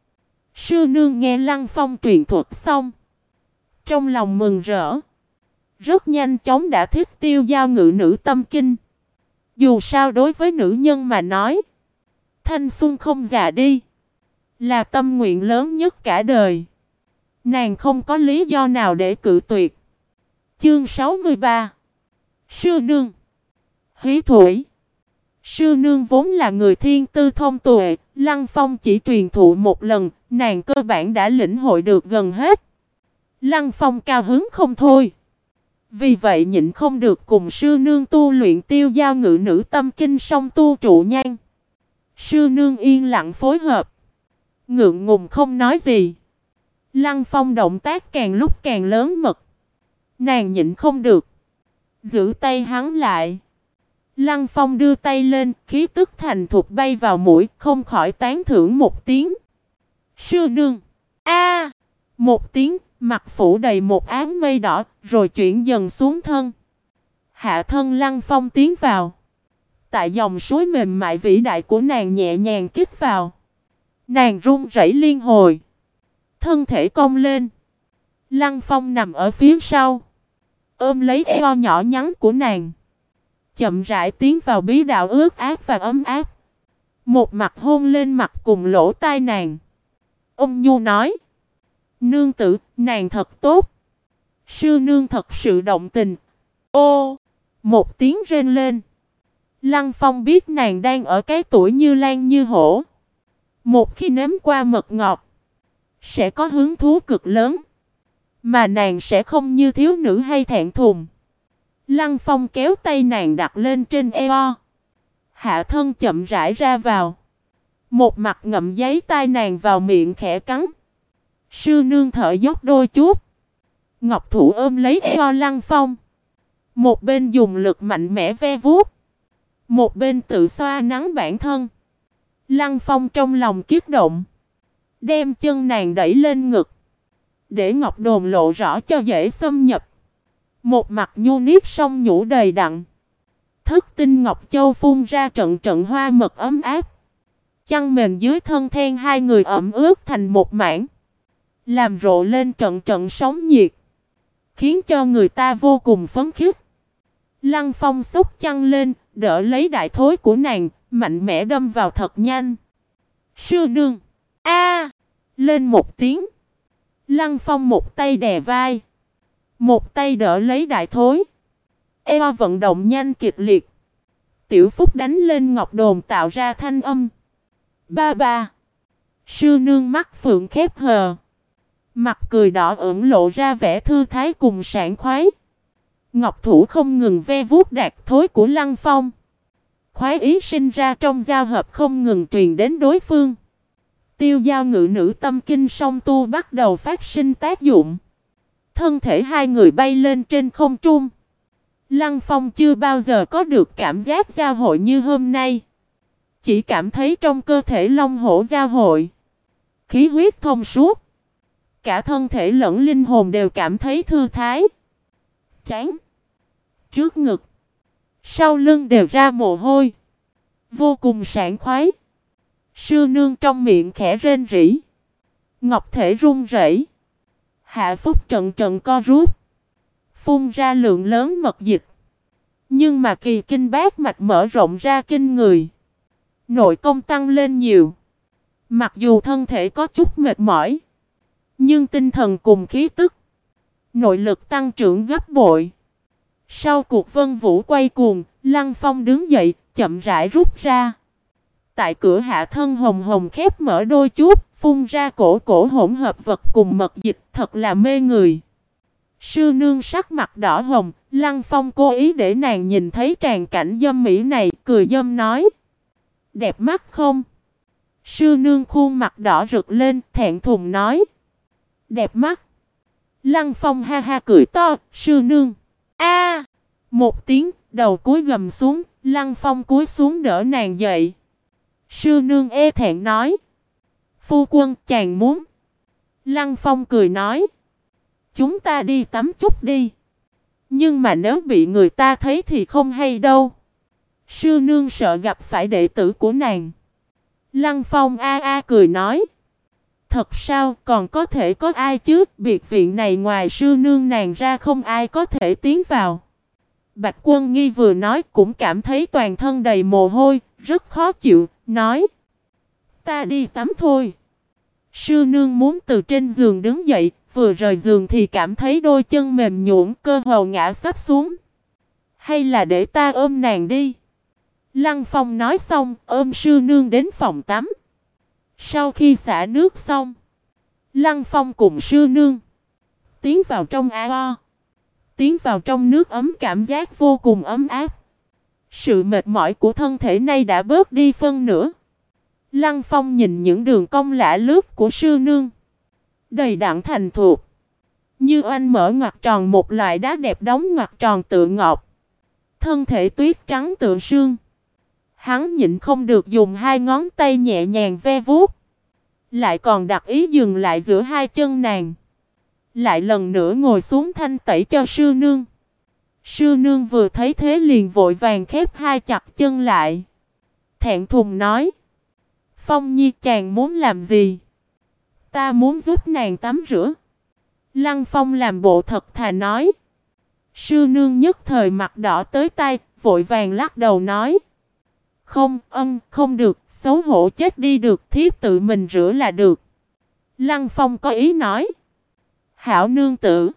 Sư nương nghe Lăng Phong truyền thuật xong, trong lòng mừng rỡ. Rất nhanh chóng đã thích Tiêu Giao Ngự Nữ Tâm Kinh. Dù sao đối với nữ nhân mà nói, thanh xuân không già đi là tâm nguyện lớn nhất cả đời. Nàng không có lý do nào để cự tuyệt. Chương 63. Sư nương hí thủy. Sư nương vốn là người thiên tư thông tuệ, Lăng Phong chỉ truyền thụ một lần, nàng cơ bản đã lĩnh hội được gần hết. Lăng Phong cao hứng không thôi. Vì vậy nhịn không được cùng sư nương tu luyện Tiêu Giao Ngự Nữ Tâm Kinh song tu trụ nhan. Sư nương yên lặng phối hợp, ngượng ngùng không nói gì. Lăng Phong động tác càng lúc càng lớn mật. Nàng nhịn không được, giữ tay hắn lại. Lăng Phong đưa tay lên, khí tức thành thục bay vào mũi, không khỏi tán thưởng một tiếng. Sư nương! A! Một tiếng, mặt phủ đầy một áng mây đỏ, rồi chuyển dần xuống thân. Hạ thân Lăng Phong tiến vào. Tại dòng suối mềm mại vĩ đại của nàng nhẹ nhàng kích vào. Nàng run rẩy liên hồi, thân thể cong lên. Lăng Phong nằm ở phía sau, ôm lấy eo nhỏ nhắn của nàng, chậm rãi tiến vào bí đạo ướt át và ấm áp. Một mặt hôn lên mặt cùng lỗ tai nàng. Ông nhu nói: Nương tử, nàng thật tốt. Sư nương thật sự động tình. Ô! Một tiếng rên lên. Lăng Phong biết nàng đang ở cái tuổi như lan như hổ. Một khi nếm qua mật ngọt, sẽ có hứng thú cực lớn. Mà nàng sẽ không như thiếu nữ hay thẹn thùng. Lăng Phong kéo tay nàng đặt lên trên eo. Hạ thân chậm rãi ra vào. Một mặt ngậm giấy tai nàng vào miệng khẽ cắn. Sư nương thở dốc đôi chút. Ngọc thủ ôm lấy eo Lăng Phong. Một bên dùng lực mạnh mẽ ve vuốt. Một bên tự xoa nắng bản thân. Lăng Phong trong lòng kiết động. Đem chân nàng đẩy lên ngực. Để ngọc đồn lộ rõ cho dễ xâm nhập. Một mặt nhu niết song nhũ đầy đặn. Thất tinh ngọc châu phun ra trận trận hoa mật ấm áp. Chăn mền dưới thân then hai người ẩm ướt thành một mảng. Làm rộ lên trận trận sóng nhiệt. Khiến cho người ta vô cùng phấn khích. Lăng Phong xúc chăn lên, đỡ lấy đại thối của nàng, mạnh mẽ đâm vào thật nhanh. Sư nương! A! Lên một tiếng. Lăng Phong một tay đè vai. Một tay đỡ lấy đại thối. Eo vận động nhanh kịch liệt. Tiểu Phúc đánh lên ngọc đồn tạo ra thanh âm. Ba ba. Sư nương mắt phượng khép hờ. Mặt cười đỏ ửng lộ ra vẻ thư thái cùng sảng khoái. Ngọc thủ không ngừng ve vuốt đạt thối của Lăng Phong. Khoái ý sinh ra trong giao hợp không ngừng truyền đến đối phương. Tiêu giao ngự nữ tâm kinh song tu bắt đầu phát sinh tác dụng. Thân thể hai người bay lên trên không trung. Lăng Phong chưa bao giờ có được cảm giác giao hội như hôm nay. Chỉ cảm thấy trong cơ thể long hổ giao hội. Khí huyết thông suốt. Cả thân thể lẫn linh hồn đều cảm thấy thư thái. Trán, trước ngực, sau lưng đều ra mồ hôi. Vô cùng sảng khoái. Sư nương trong miệng khẽ rên rỉ. Ngọc thể run rẩy. Hạ Phúc trận trận co rút. Phun ra lượng lớn mật dịch. Nhưng mà kỳ kinh bát mạch mở rộng ra kinh người. Nội công tăng lên nhiều. Mặc dù thân thể có chút mệt mỏi. Nhưng tinh thần cùng khí tức. Nội lực tăng trưởng gấp bội. Sau cuộc vân vũ quay cuồng, Lăng Phong đứng dậy, chậm rãi rút ra. Tại cửa hạ thân hồng hồng khép mở đôi chút, phun ra cổ hỗn hợp vật cùng mật dịch, thật là mê người. Sư nương sắc mặt đỏ hồng, Lăng Phong cố ý để nàng nhìn thấy tràn cảnh dâm mỹ này, cười dâm nói. Đẹp mắt không? Sư nương khuôn mặt đỏ rực lên, thẹn thùng nói. Đẹp mắt. Lăng Phong ha ha cười to, sư nương. A! Một tiếng, đầu cúi gầm xuống, Lăng Phong cúi xuống đỡ nàng dậy. Sư nương e thẹn nói. Phu quân chàng muốn. Lăng Phong cười nói. Chúng ta đi tắm chút đi. Nhưng mà nếu bị người ta thấy thì không hay đâu. Sư nương sợ gặp phải đệ tử của nàng. Lăng Phong a cười nói. Thật sao còn có thể có ai chứ? Biệt viện này ngoài sư nương nàng ra không ai có thể tiến vào. Bạch Quân Nghi vừa nói cũng cảm thấy toàn thân đầy mồ hôi, rất khó chịu, nói. Ta đi tắm thôi. Sư nương muốn từ trên giường đứng dậy, vừa rời giường thì cảm thấy đôi chân mềm nhũn, cơ hồ ngã sắp xuống. Hay là để ta ôm nàng đi? Lăng Phong nói xong, ôm sư nương đến phòng tắm. Sau khi xả nước xong, Lăng Phong cùng sư nương tiến vào trong ao. Tiến vào trong nước ấm cảm giác vô cùng ấm áp. Sự mệt mỏi của thân thể này đã bớt đi phân nửa. Lăng Phong nhìn những đường cong lạ lướt của sư nương. Đầy đặn thành thục. Như oanh mở ngoặc tròn một loại đá đẹp đóng ngoặc tròn tựa ngọc. Thân thể tuyết trắng tựa sương. Hắn nhịn không được dùng hai ngón tay nhẹ nhàng ve vuốt. Lại còn đặt ý dừng lại giữa hai chân nàng. Lại lần nữa ngồi xuống thanh tẩy cho sư nương. Sư nương vừa thấy thế liền vội vàng khép hai chặt chân lại. Thẹn thùng nói. Phong Nhi chàng muốn làm gì? Ta muốn giúp nàng tắm rửa. Lăng Phong làm bộ thật thà nói. Sư nương nhất thời mặt đỏ tới tai, vội vàng lắc đầu nói. Không, không được, xấu hổ chết đi được, thiếp tự mình rửa là được. Lăng Phong có ý nói. Hảo nương tử.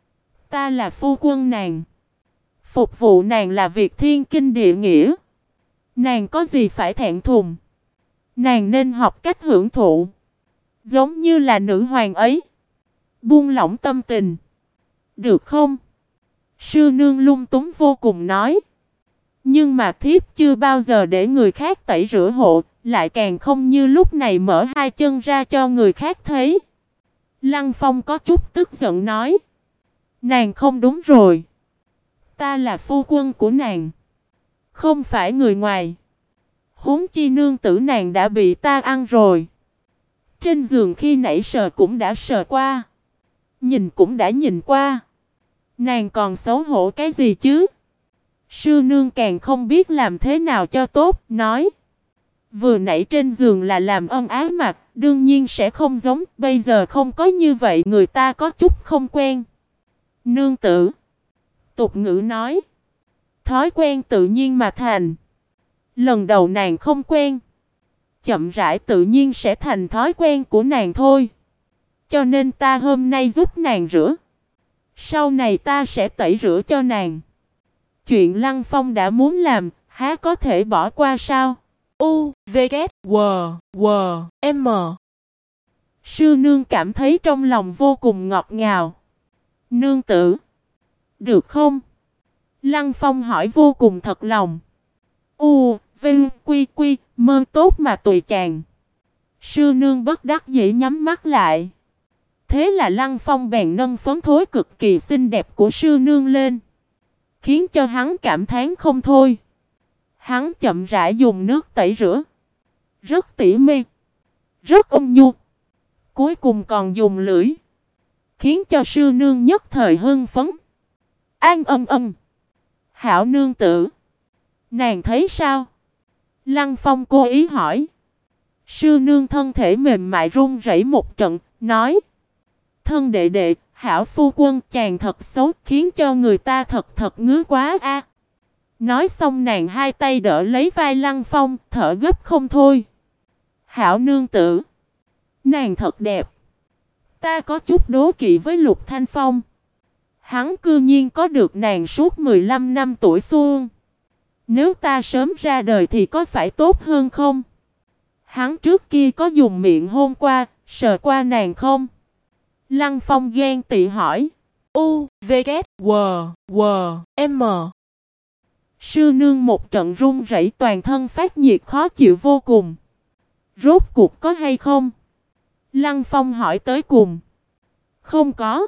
Ta là phu quân nàng. Phục vụ nàng là việc thiên kinh địa nghĩa. Nàng có gì phải thẹn thùng. Nàng nên học cách hưởng thụ. Giống như là nữ hoàng ấy. Buông lỏng tâm tình. Được không? Sư nương lung túng vô cùng nói. Nhưng mà thiếp chưa bao giờ để người khác tẩy rửa hộ, lại càng không như lúc này mở hai chân ra cho người khác thấy. Lăng Phong có chút tức giận nói. Nàng không đúng rồi. Ta là phu quân của nàng, không phải người ngoài. Huống chi nương tử nàng đã bị ta ăn rồi. Trên giường khi nãy sờ cũng đã sờ qua, nhìn cũng đã nhìn qua. Nàng còn xấu hổ cái gì chứ? Sư nương càng không biết làm thế nào cho tốt, nói. Vừa nãy trên giường là làm ân ái mặt, đương nhiên sẽ không giống, bây giờ không có như vậy người ta có chút không quen. Nương tử. Tục ngữ nói. Thói quen tự nhiên mà thành. Lần đầu nàng không quen, chậm rãi tự nhiên sẽ thành thói quen của nàng thôi. Cho nên ta hôm nay giúp nàng rửa. Sau này ta sẽ tẩy rửa cho nàng. Chuyện Lăng Phong đã muốn làm, há có thể bỏ qua sao? U, V, K, W, W, M. Sư nương cảm thấy trong lòng vô cùng ngọt ngào. Nương tử, được không? Lăng Phong hỏi vô cùng thật lòng. U, Vinh, Quy, Quy, mơ tốt mà tùy chàng. Sư nương bất đắc dĩ nhắm mắt lại. Thế là Lăng Phong bèn nâng phấn thối cực kỳ xinh đẹp của sư nương lên, khiến cho hắn cảm thán không thôi. Hắn chậm rãi dùng nước tẩy rửa, rất tỉ mỉ, rất ôn nhu. Cuối cùng còn dùng lưỡi, khiến cho sư nương nhất thời hưng phấn. An ân ân. Hảo nương tử, nàng thấy sao? Lăng Phong cố ý hỏi. Sư nương thân thể mềm mại run rẩy một trận, nói. Thân đệ đệ, hảo phu quân, chàng thật xấu, khiến cho người ta thật ngứa quá a. Nói xong nàng hai tay đỡ lấy vai Lăng Phong, thở gấp không thôi. Hảo nương tử, nàng thật đẹp. Ta có chút đố kỵ với Lục Thanh Phong. Hắn cư nhiên có được nàng suốt 15 năm tuổi xuân. Nếu ta sớm ra đời thì có phải tốt hơn không? Hắn trước kia có dùng miệng hôn qua, sờ qua nàng không? Lăng Phong ghen tị hỏi. U, V, K, W, W, M. Sư nương một trận run rẩy, toàn thân phát nhiệt khó chịu vô cùng. Rốt cuộc có hay không? Lăng Phong hỏi tới cùng. Không có.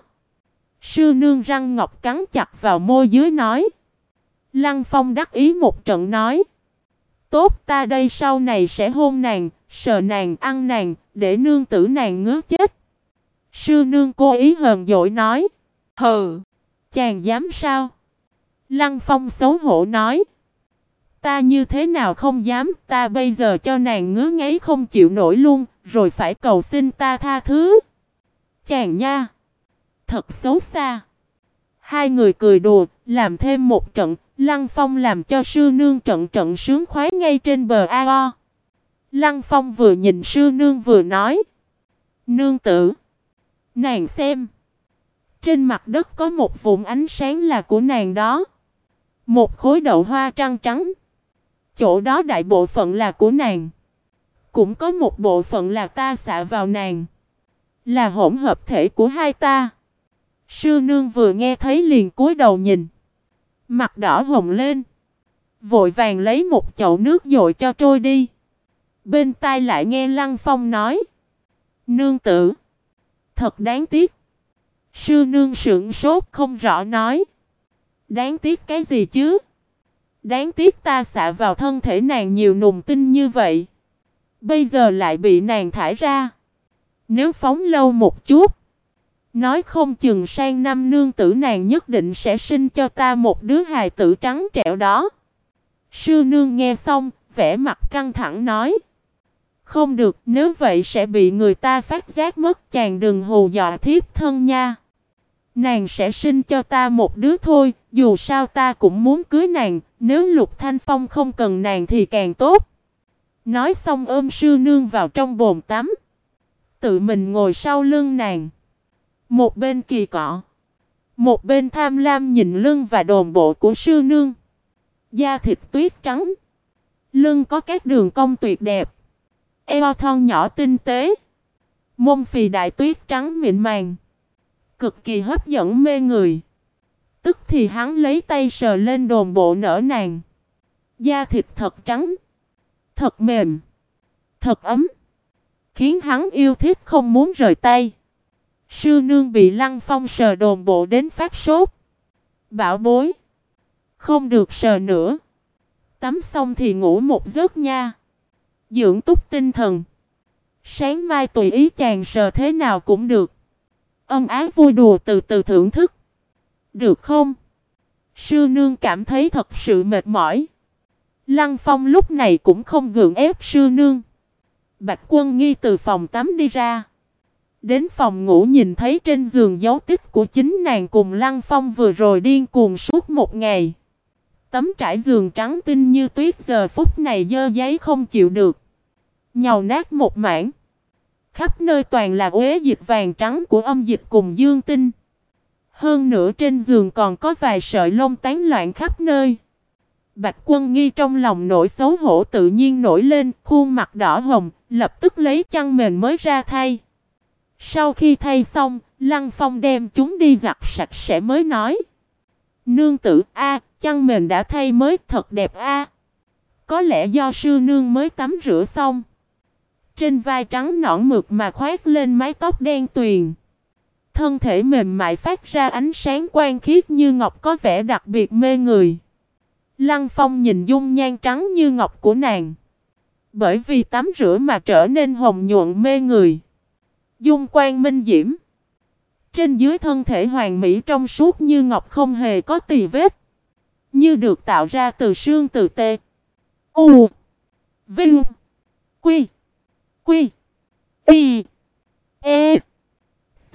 Sư nương răng ngọc cắn chặt vào môi dưới nói. Lăng Phong đắc ý một trận nói. Tốt, ta đây sau này sẽ hôn nàng, sờ nàng, ăn nàng, để nương tử nàng ngứa chết. Sư nương cố ý hờn dỗi nói. Hừ, chàng dám sao? Lăng Phong xấu hổ nói. Ta như thế nào không dám, ta bây giờ cho nàng ngứa ngáy không chịu nổi luôn, rồi phải cầu xin ta tha thứ. Chàng nha, thật xấu xa. Hai người cười đùa, làm thêm một trận, Lăng Phong làm cho sư nương trận sướng khoái ngay trên bờ ao. Lăng Phong vừa nhìn sư nương vừa nói. Nương tử, nàng xem. Trên mặt đất có một vùng ánh sáng là của nàng đó. Một khối đậu hoa trăng trắng. Chỗ đó đại bộ phận là của nàng. Cũng có một bộ phận là ta xạ vào nàng. Là hỗn hợp thể của hai ta. Sư nương vừa nghe thấy liền cúi đầu nhìn. Mặt đỏ hồng lên. Vội vàng lấy một chậu nước dội cho trôi đi. Bên tai lại nghe Lăng Phong nói. Nương tử, thật đáng tiếc. Sư nương sững sốt không rõ nói. Đáng tiếc cái gì chứ? Đáng tiếc ta xạ vào thân thể nàng nhiều nùng tinh như vậy. Bây giờ lại bị nàng thải ra. Nếu phóng lâu một chút, nói không chừng sang năm nương tử nàng nhất định sẽ sinh cho ta một đứa hài tử trắng trẻo đó. Sư nương nghe xong, vẻ mặt căng thẳng nói. Không được, nếu vậy sẽ bị người ta phát giác mất, chàng đừng hù dọa thiếp thân nha. Nàng sẽ sinh cho ta một đứa thôi, dù sao ta cũng muốn cưới nàng, nếu Lục Thanh Phong không cần nàng thì càng tốt. Nói xong ôm sư nương vào trong bồn tắm. Tự mình ngồi sau lưng nàng. Một bên kỳ cọ, một bên tham lam nhìn lưng và đồn bộ của sư nương. Da thịt tuyết trắng, lưng có các đường cong tuyệt đẹp, eo thon nhỏ tinh tế, Môn phì đại tuyết trắng mịn màng, cực kỳ hấp dẫn mê người. Tức thì hắn lấy tay sờ lên đồn bộ nở nàng. Da thịt thật trắng, thật mềm, thật ấm, khiến hắn yêu thích không muốn rời tay. Sư nương bị Lăng Phong sờ đồn bộ đến phát sốt. Bảo bối, không được sờ nữa. Tắm xong thì ngủ một giấc nha. Dưỡng túc tinh thần. Sáng mai tùy ý chàng sờ thế nào cũng được. Ân ái vui đùa từ từ thưởng thức. Được không? Sư nương cảm thấy thật sự mệt mỏi. Lăng Phong lúc này cũng không gượng ép sư nương. Bạch Quân Nghi từ phòng tắm đi ra. Đến phòng ngủ nhìn thấy trên giường dấu tích của chính nàng cùng Lăng Phong vừa rồi điên cuồng suốt một ngày. Tấm trải giường trắng tinh như tuyết giờ phút này dơ giấy không chịu được. Nhàu nát một mảng. Khắp nơi toàn là uế dịch vàng trắng của âm dịch cùng dương tinh. Hơn nữa trên giường còn có vài sợi lông tán loạn khắp nơi. Bạch Quân Nghi trong lòng nỗi xấu hổ tự nhiên nổi lên, khuôn mặt đỏ hồng, lập tức lấy chăn mền mới ra thay. Sau khi thay xong, Lăng Phong đem chúng đi giặt sạch sẽ mới nói. Nương tử a, chăn mền đã thay mới thật đẹp a. Có lẽ do sư nương mới tắm rửa xong. Trên vai trắng nõn mượt mà khoác lên mái tóc đen tuyền. Thân thể mềm mại phát ra ánh sáng quang khiết như ngọc có vẻ đặc biệt mê người. Lăng Phong nhìn dung nhan trắng như ngọc của nàng. Bởi vì tắm rửa mà trở nên hồng nhuận mê người. Dung quang minh diễm. Trên dưới thân thể hoàn mỹ trong suốt như ngọc không hề có tì vết. Như được tạo ra từ xương từ tê. U. Vinh. Quy. Quy. Y. E. T.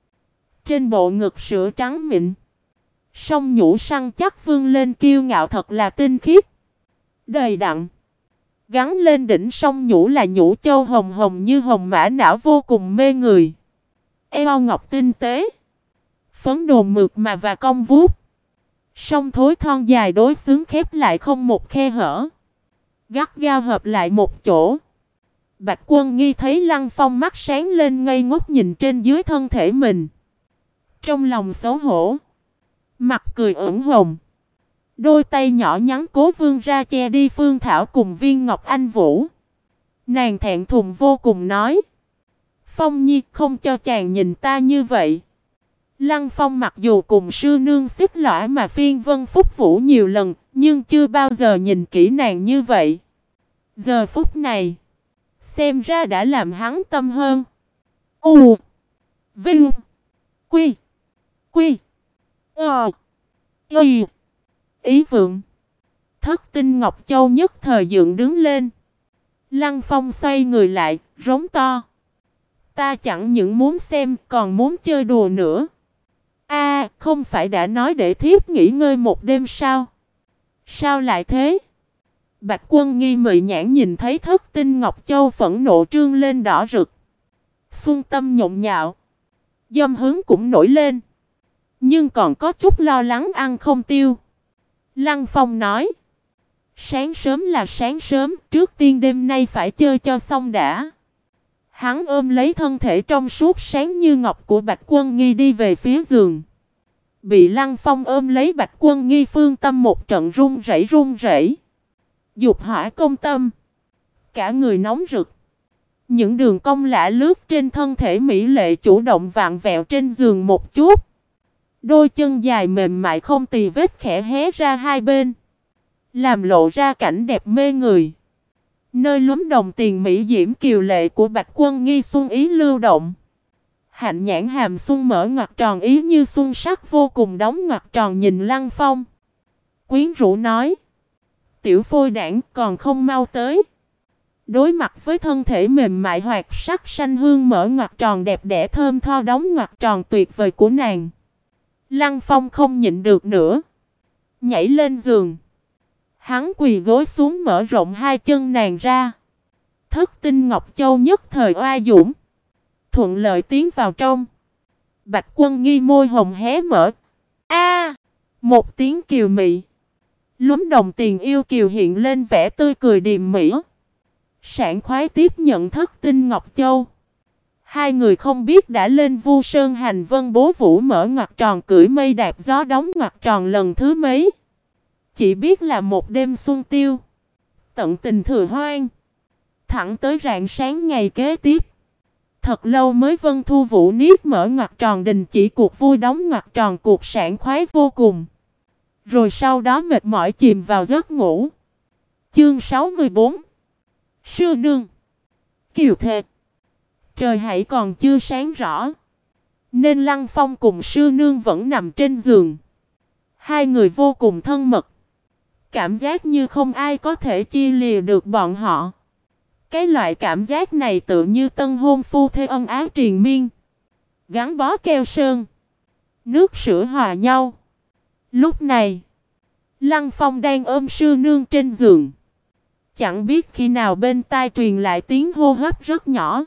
Trên bộ ngực sữa trắng mịn. Song nhũ săn chắc vươn lên kiêu ngạo thật là tinh khiết. Đầy đặn. Gắn lên đỉnh song nhũ là nhũ châu hồng hồng như hồng mã não vô cùng mê người. Eo ngọc tinh tế. Phấn đồn mượt mà và cong vuốt. Song thối thon dài đối xứng khép lại không một khe hở. Gắt gao hợp lại một chỗ. Bạch Quân Nghi thấy Lăng Phong mắt sáng lên ngây ngốc nhìn trên dưới thân thể mình. Trong lòng xấu hổ. Mặt cười ửng hồng. Đôi tay nhỏ nhắn cố vươn ra che đi Phương Thảo cùng Viên Ngọc Anh Vũ. Nàng thẹn thùng vô cùng nói. Phong Nhi không cho chàng nhìn ta như vậy. Lăng Phong mặc dù cùng sư nương xích lõa mà phiên vân phúc vũ nhiều lần, nhưng chưa bao giờ nhìn kỹ nàng như vậy. Giờ phút này, xem ra đã làm hắn tâm hơn. U. Vinh. Quy. Quy. Ờ. Y. Ý vượng. Thất tinh Ngọc Châu nhất thời dựng đứng lên. Lăng Phong xoay người lại, rống to. Ta chẳng những muốn xem, còn muốn chơi đùa nữa. A, không phải đã nói để thiếp nghỉ ngơi một đêm sao? Sao lại thế? Bạch Quân Nghi mị nhãn nhìn thấy thất tinh Ngọc Châu phẫn nộ trương lên đỏ rực. Xuân tâm nhộn nhạo. Dâm hướng cũng nổi lên. Nhưng còn có chút lo lắng ăn không tiêu. Lăng Phong nói. Sáng sớm là sáng sớm, trước tiên đêm nay phải chơi cho xong đã. Hắn ôm lấy thân thể trong suốt sáng như ngọc của Bạch Quân Nghi đi về phía giường. Bị Lăng Phong ôm lấy Bạch Quân Nghi phương tâm một trận run rẩy. Dục hỏa công tâm. Cả người nóng rực. Những đường cong lạ lướt trên thân thể mỹ lệ chủ động vặn vẹo trên giường một chút. Đôi chân dài mềm mại không tì vết khẽ hé ra hai bên. Làm lộ ra cảnh đẹp mê người. Nơi lúm đồng tiền mỹ diễm kiều lệ của Bạch Quân Nghi xuân ý lưu động. Hạnh nhãn hàm xuân mở ngoặt tròn ý như xuân sắc vô cùng đóng ngoặt tròn nhìn Lăng Phong. Quyến rũ nói. Tiểu phôi đảng còn không mau tới. Đối mặt với thân thể mềm mại hoạt sắc xanh hương mở ngoặt tròn đẹp đẽ thơm tho đóng ngoặt tròn tuyệt vời của nàng. Lăng Phong không nhịn được nữa. Nhảy lên giường. Hắn quỳ gối xuống mở rộng hai chân nàng ra. Thất tinh Ngọc Châu nhất thời oai dũng. Thuận lợi tiến vào trong. Bạch Quân Nghi môi hồng hé mở. A! Một tiếng kiều mị. Lúm đồng tiền yêu kiều hiện lên vẻ tươi cười điềm mỹ. Sảng khoái tiếp nhận thất tinh Ngọc Châu. Hai người không biết đã lên Vu Sơn hành vân bố vũ mở ngoặc tròn cưỡi mây đạp gió đóng ngoặc tròn lần thứ mấy. Chỉ biết là một đêm xuân tiêu. Tận tình thừa hoang. Thẳng tới rạng sáng ngày kế tiếp. Thật lâu mới Vân Thu Vũ Niết mở ngoặc tròn đình chỉ cuộc vui đóng ngoặc tròn cuộc sảng khoái vô cùng. Rồi sau đó mệt mỏi chìm vào giấc ngủ. Chương 64. Sư nương. Kiều thề. Trời hãy còn chưa sáng rõ. Nên Lăng Phong cùng sư nương vẫn nằm trên giường. Hai người vô cùng thân mật. Cảm giác như không ai có thể chia lìa được bọn họ. Cái loại cảm giác này tự như tân hôn phu thê ân ái triền miên. Gắn bó keo sơn. Nước sữa hòa nhau. Lúc này, Lăng Phong đang ôm sư nương trên giường. Chẳng biết khi nào bên tai truyền lại tiếng hô hấp rất nhỏ.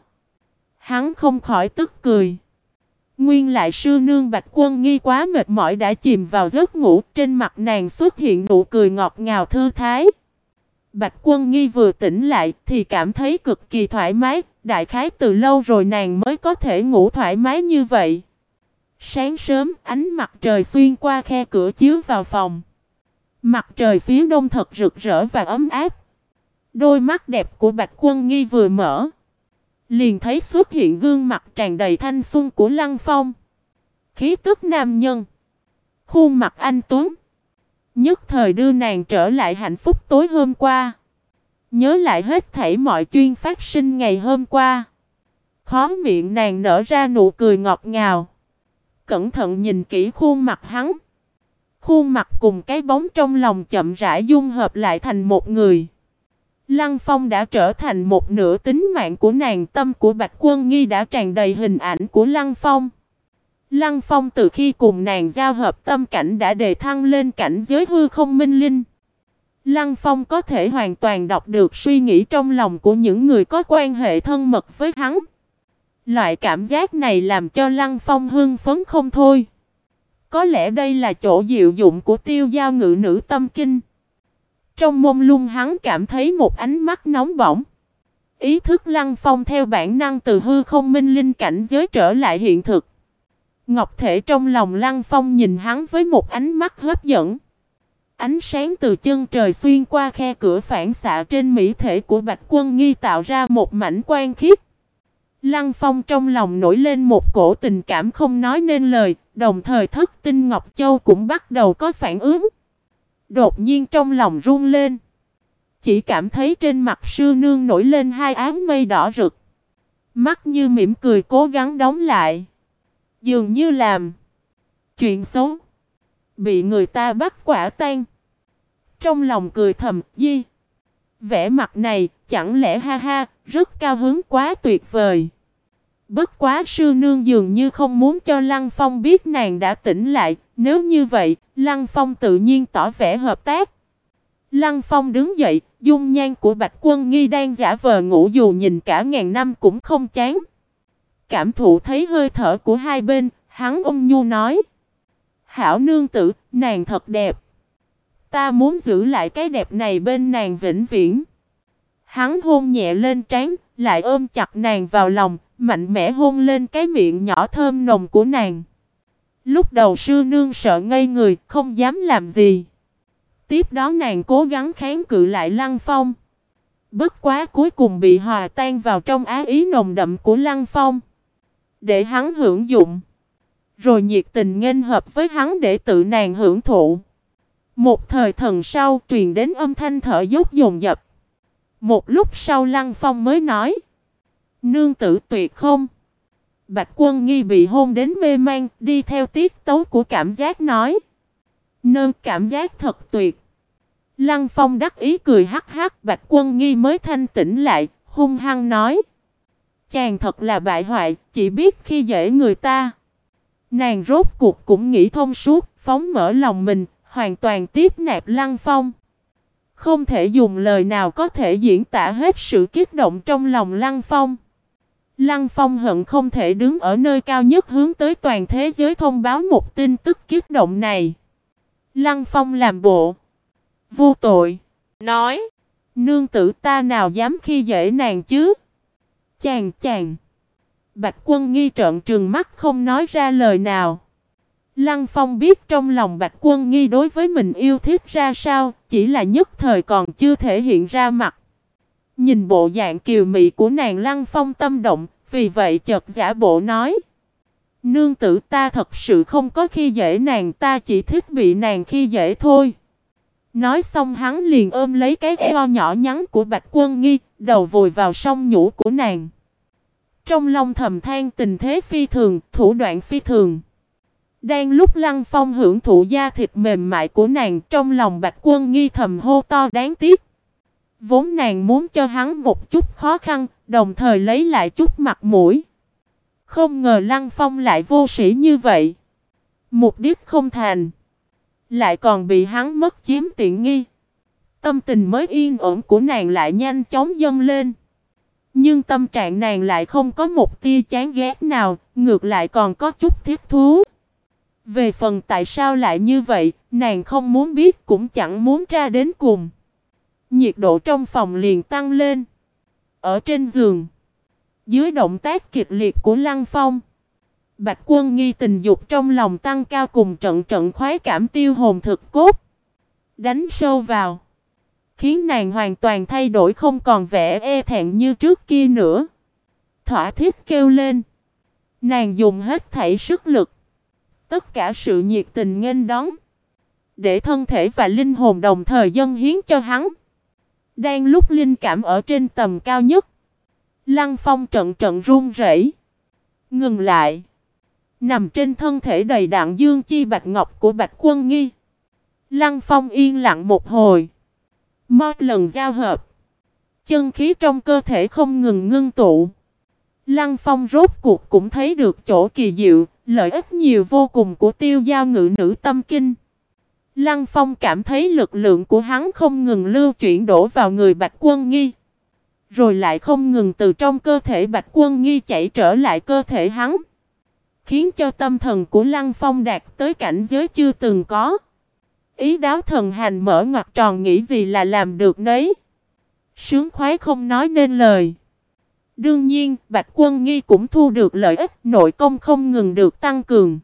Hắn không khỏi tức cười. Nguyên lại sư nương Bạch Quân Nghi quá mệt mỏi đã chìm vào giấc ngủ. Trên mặt nàng xuất hiện nụ cười ngọt ngào thư thái. Bạch Quân Nghi vừa tỉnh lại thì cảm thấy cực kỳ thoải mái. Đại khái từ lâu rồi nàng mới có thể ngủ thoải mái như vậy. Sáng sớm ánh mặt trời xuyên qua khe cửa chiếu vào phòng. Mặt trời phía đông thật rực rỡ và ấm áp. Đôi mắt đẹp của Bạch Quân Nghi vừa mở, liền thấy xuất hiện gương mặt tràn đầy thanh xuân của Lăng Phong. Khí tức nam nhân, khuôn mặt anh tuấn, nhất thời đưa nàng trở lại hạnh phúc tối hôm qua. Nhớ lại hết thảy mọi chuyện phát sinh ngày hôm qua. Khóe miệng nàng nở ra nụ cười ngọt ngào. Cẩn thận nhìn kỹ khuôn mặt hắn. Khuôn mặt cùng cái bóng trong lòng chậm rãi dung hợp lại thành một người. Lăng Phong đã trở thành một nửa tính mạng của nàng. Tâm của Bạch Quân Nghi đã tràn đầy hình ảnh của Lăng Phong. Lăng Phong từ khi cùng nàng giao hợp tâm cảnh đã đề thăng lên cảnh giới hư không minh linh. Lăng Phong có thể hoàn toàn đọc được suy nghĩ trong lòng của những người có quan hệ thân mật với hắn. Loại cảm giác này làm cho Lăng Phong hưng phấn không thôi. Có lẽ đây là chỗ diệu dụng của Tiêu Giao Ngự Nữ Tâm Kinh. Trong mông lung hắn cảm thấy một ánh mắt nóng bỏng. Ý thức Lăng Phong theo bản năng từ hư không minh linh cảnh giới trở lại hiện thực. Ngọc thể trong lòng Lăng Phong nhìn hắn với một ánh mắt hấp dẫn. Ánh sáng từ chân trời xuyên qua khe cửa phản xạ trên mỹ thể của Bạch Quân Nghi tạo ra một mảnh quang khiết. Lăng Phong trong lòng nổi lên một cổ tình cảm không nói nên lời, đồng thời Thất Tinh Ngọc Châu cũng bắt đầu có phản ứng. Đột nhiên trong lòng run lên. Chỉ cảm thấy trên mặt sư nương nổi lên hai áng mây đỏ rực. Mắt như mỉm cười cố gắng đóng lại. Dường như làm chuyện xấu bị người ta bắt quả tang. Trong lòng cười thầm, Di, vẻ mặt này chẳng lẽ ha ha, rất cao hứng quá tuyệt vời. Bất quá sư nương dường như không muốn cho Lăng Phong biết nàng đã tỉnh lại. Nếu như vậy, Lăng Phong tự nhiên tỏ vẻ hợp tác. Lăng Phong đứng dậy, dung nhan của Bạch Quân Nghi đang giả vờ ngủ dù nhìn cả ngàn năm cũng không chán. Cảm thụ thấy hơi thở của hai bên, hắn ôn nhu nói. Hảo nương tử, nàng thật đẹp. Ta muốn giữ lại cái đẹp này bên nàng vĩnh viễn. Hắn hôn nhẹ lên trán, lại ôm chặt nàng vào lòng, mạnh mẽ hôn lên cái miệng nhỏ thơm nồng của nàng. Lúc đầu sư nương sợ ngây người, không dám làm gì. Tiếp đó nàng cố gắng kháng cự lại Lăng Phong. Bất quá cuối cùng bị hòa tan vào trong ái ý nồng đậm của Lăng Phong. Để hắn hưởng dụng. Rồi nhiệt tình nghênh hợp với hắn để tự nàng hưởng thụ. Một thời thần sau truyền đến âm thanh thở dốc dồn dập. Một lúc sau Lăng Phong mới nói. Nương tử tuyệt không? Bạch Quân Nghi bị hôn đến mê man, đi theo tiết tấu của cảm giác nói. Nương cảm giác thật tuyệt. Lăng Phong đắc ý cười hắc hắc, Bạch Quân Nghi mới thanh tỉnh lại, hung hăng nói. Chàng thật là bại hoại, chỉ biết khi dễ người ta. Nàng rốt cuộc cũng nghĩ thông suốt, phóng mở lòng mình, hoàn toàn tiếp nạp Lăng Phong. Không thể dùng lời nào có thể diễn tả hết sự kích động trong lòng Lăng Phong. Lăng Phong hận không thể đứng ở nơi cao nhất hướng tới toàn thế giới thông báo một tin tức kích động này. Lăng Phong làm bộ vô tội, nói. Nương tử ta nào dám khi dễ nàng chứ? Chàng. Bạch Quân Nghi trợn trừng mắt không nói ra lời nào. Lăng Phong biết trong lòng Bạch Quân Nghi đối với mình yêu thích ra sao, chỉ là nhất thời còn chưa thể hiện ra mặt. Nhìn bộ dạng kiều mị của nàng, Lăng Phong tâm động, vì vậy chợt giả bộ nói: nương tử, ta thật sự không có khi dễ nàng, ta chỉ thích bị nàng khi dễ thôi. Nói xong hắn liền ôm lấy cái eo nhỏ nhắn của Bạch Quân Nghi, đầu vùi vào song nhũ của nàng. Trong lòng thầm than tình thế phi thường, thủ đoạn phi thường. Đang lúc Lăng Phong hưởng thụ da thịt mềm mại của nàng, trong lòng Bạch Quân Nghi thầm hô to đáng tiếc. Vốn nàng muốn cho hắn một chút khó khăn, đồng thời lấy lại chút mặt mũi. Không ngờ Lăng Phong lại vô sĩ như vậy. Mục đích không thành, lại còn bị hắn mất chiếm tiện nghi. Tâm tình mới yên ổn của nàng lại nhanh chóng dâng lên. Nhưng tâm trạng nàng lại không có một tia chán ghét nào, ngược lại còn có chút thích thú. Về phần tại sao lại như vậy, nàng không muốn biết cũng chẳng muốn tra đến cùng. Nhiệt độ trong phòng liền tăng lên. Ở trên giường, dưới động tác kịch liệt của Lăng Phong, Bạch Quân Nghi tình dục trong lòng tăng cao, cùng trận trận khoái cảm tiêu hồn thực cốt đánh sâu vào, khiến nàng hoàn toàn thay đổi, không còn vẻ e thẹn như trước kia nữa. Thỏa thiết kêu lên. Nàng dùng hết thảy sức lực, tất cả sự nhiệt tình nghênh đón, để thân thể và linh hồn đồng thời dâng hiến cho hắn. Đang lúc linh cảm ở trên tầm cao nhất, Lăng Phong trận trận run rẩy, ngừng lại, nằm trên thân thể đầy đặn dương chi bạch ngọc của Bạch Quân Nghi. Lăng Phong yên lặng một hồi, mỗi lần giao hợp, chân khí trong cơ thể không ngừng ngưng tụ. Lăng Phong rốt cuộc cũng thấy được chỗ kỳ diệu, lợi ích nhiều vô cùng của tiêu giao ngự nữ tâm kinh. Lăng Phong cảm thấy lực lượng của hắn không ngừng lưu chuyển đổ vào người Bạch Quân Nghi, rồi lại không ngừng từ trong cơ thể Bạch Quân Nghi chảy trở lại cơ thể hắn, khiến cho tâm thần của Lăng Phong đạt tới cảnh giới chưa từng có. Ý đáo thần hành mở ngoặc tròn, nghĩ gì là làm được nấy. Sướng khoái không nói nên lời. Đương nhiên, Bạch Quân Nghi cũng thu được lợi ích, nội công không ngừng được tăng cường.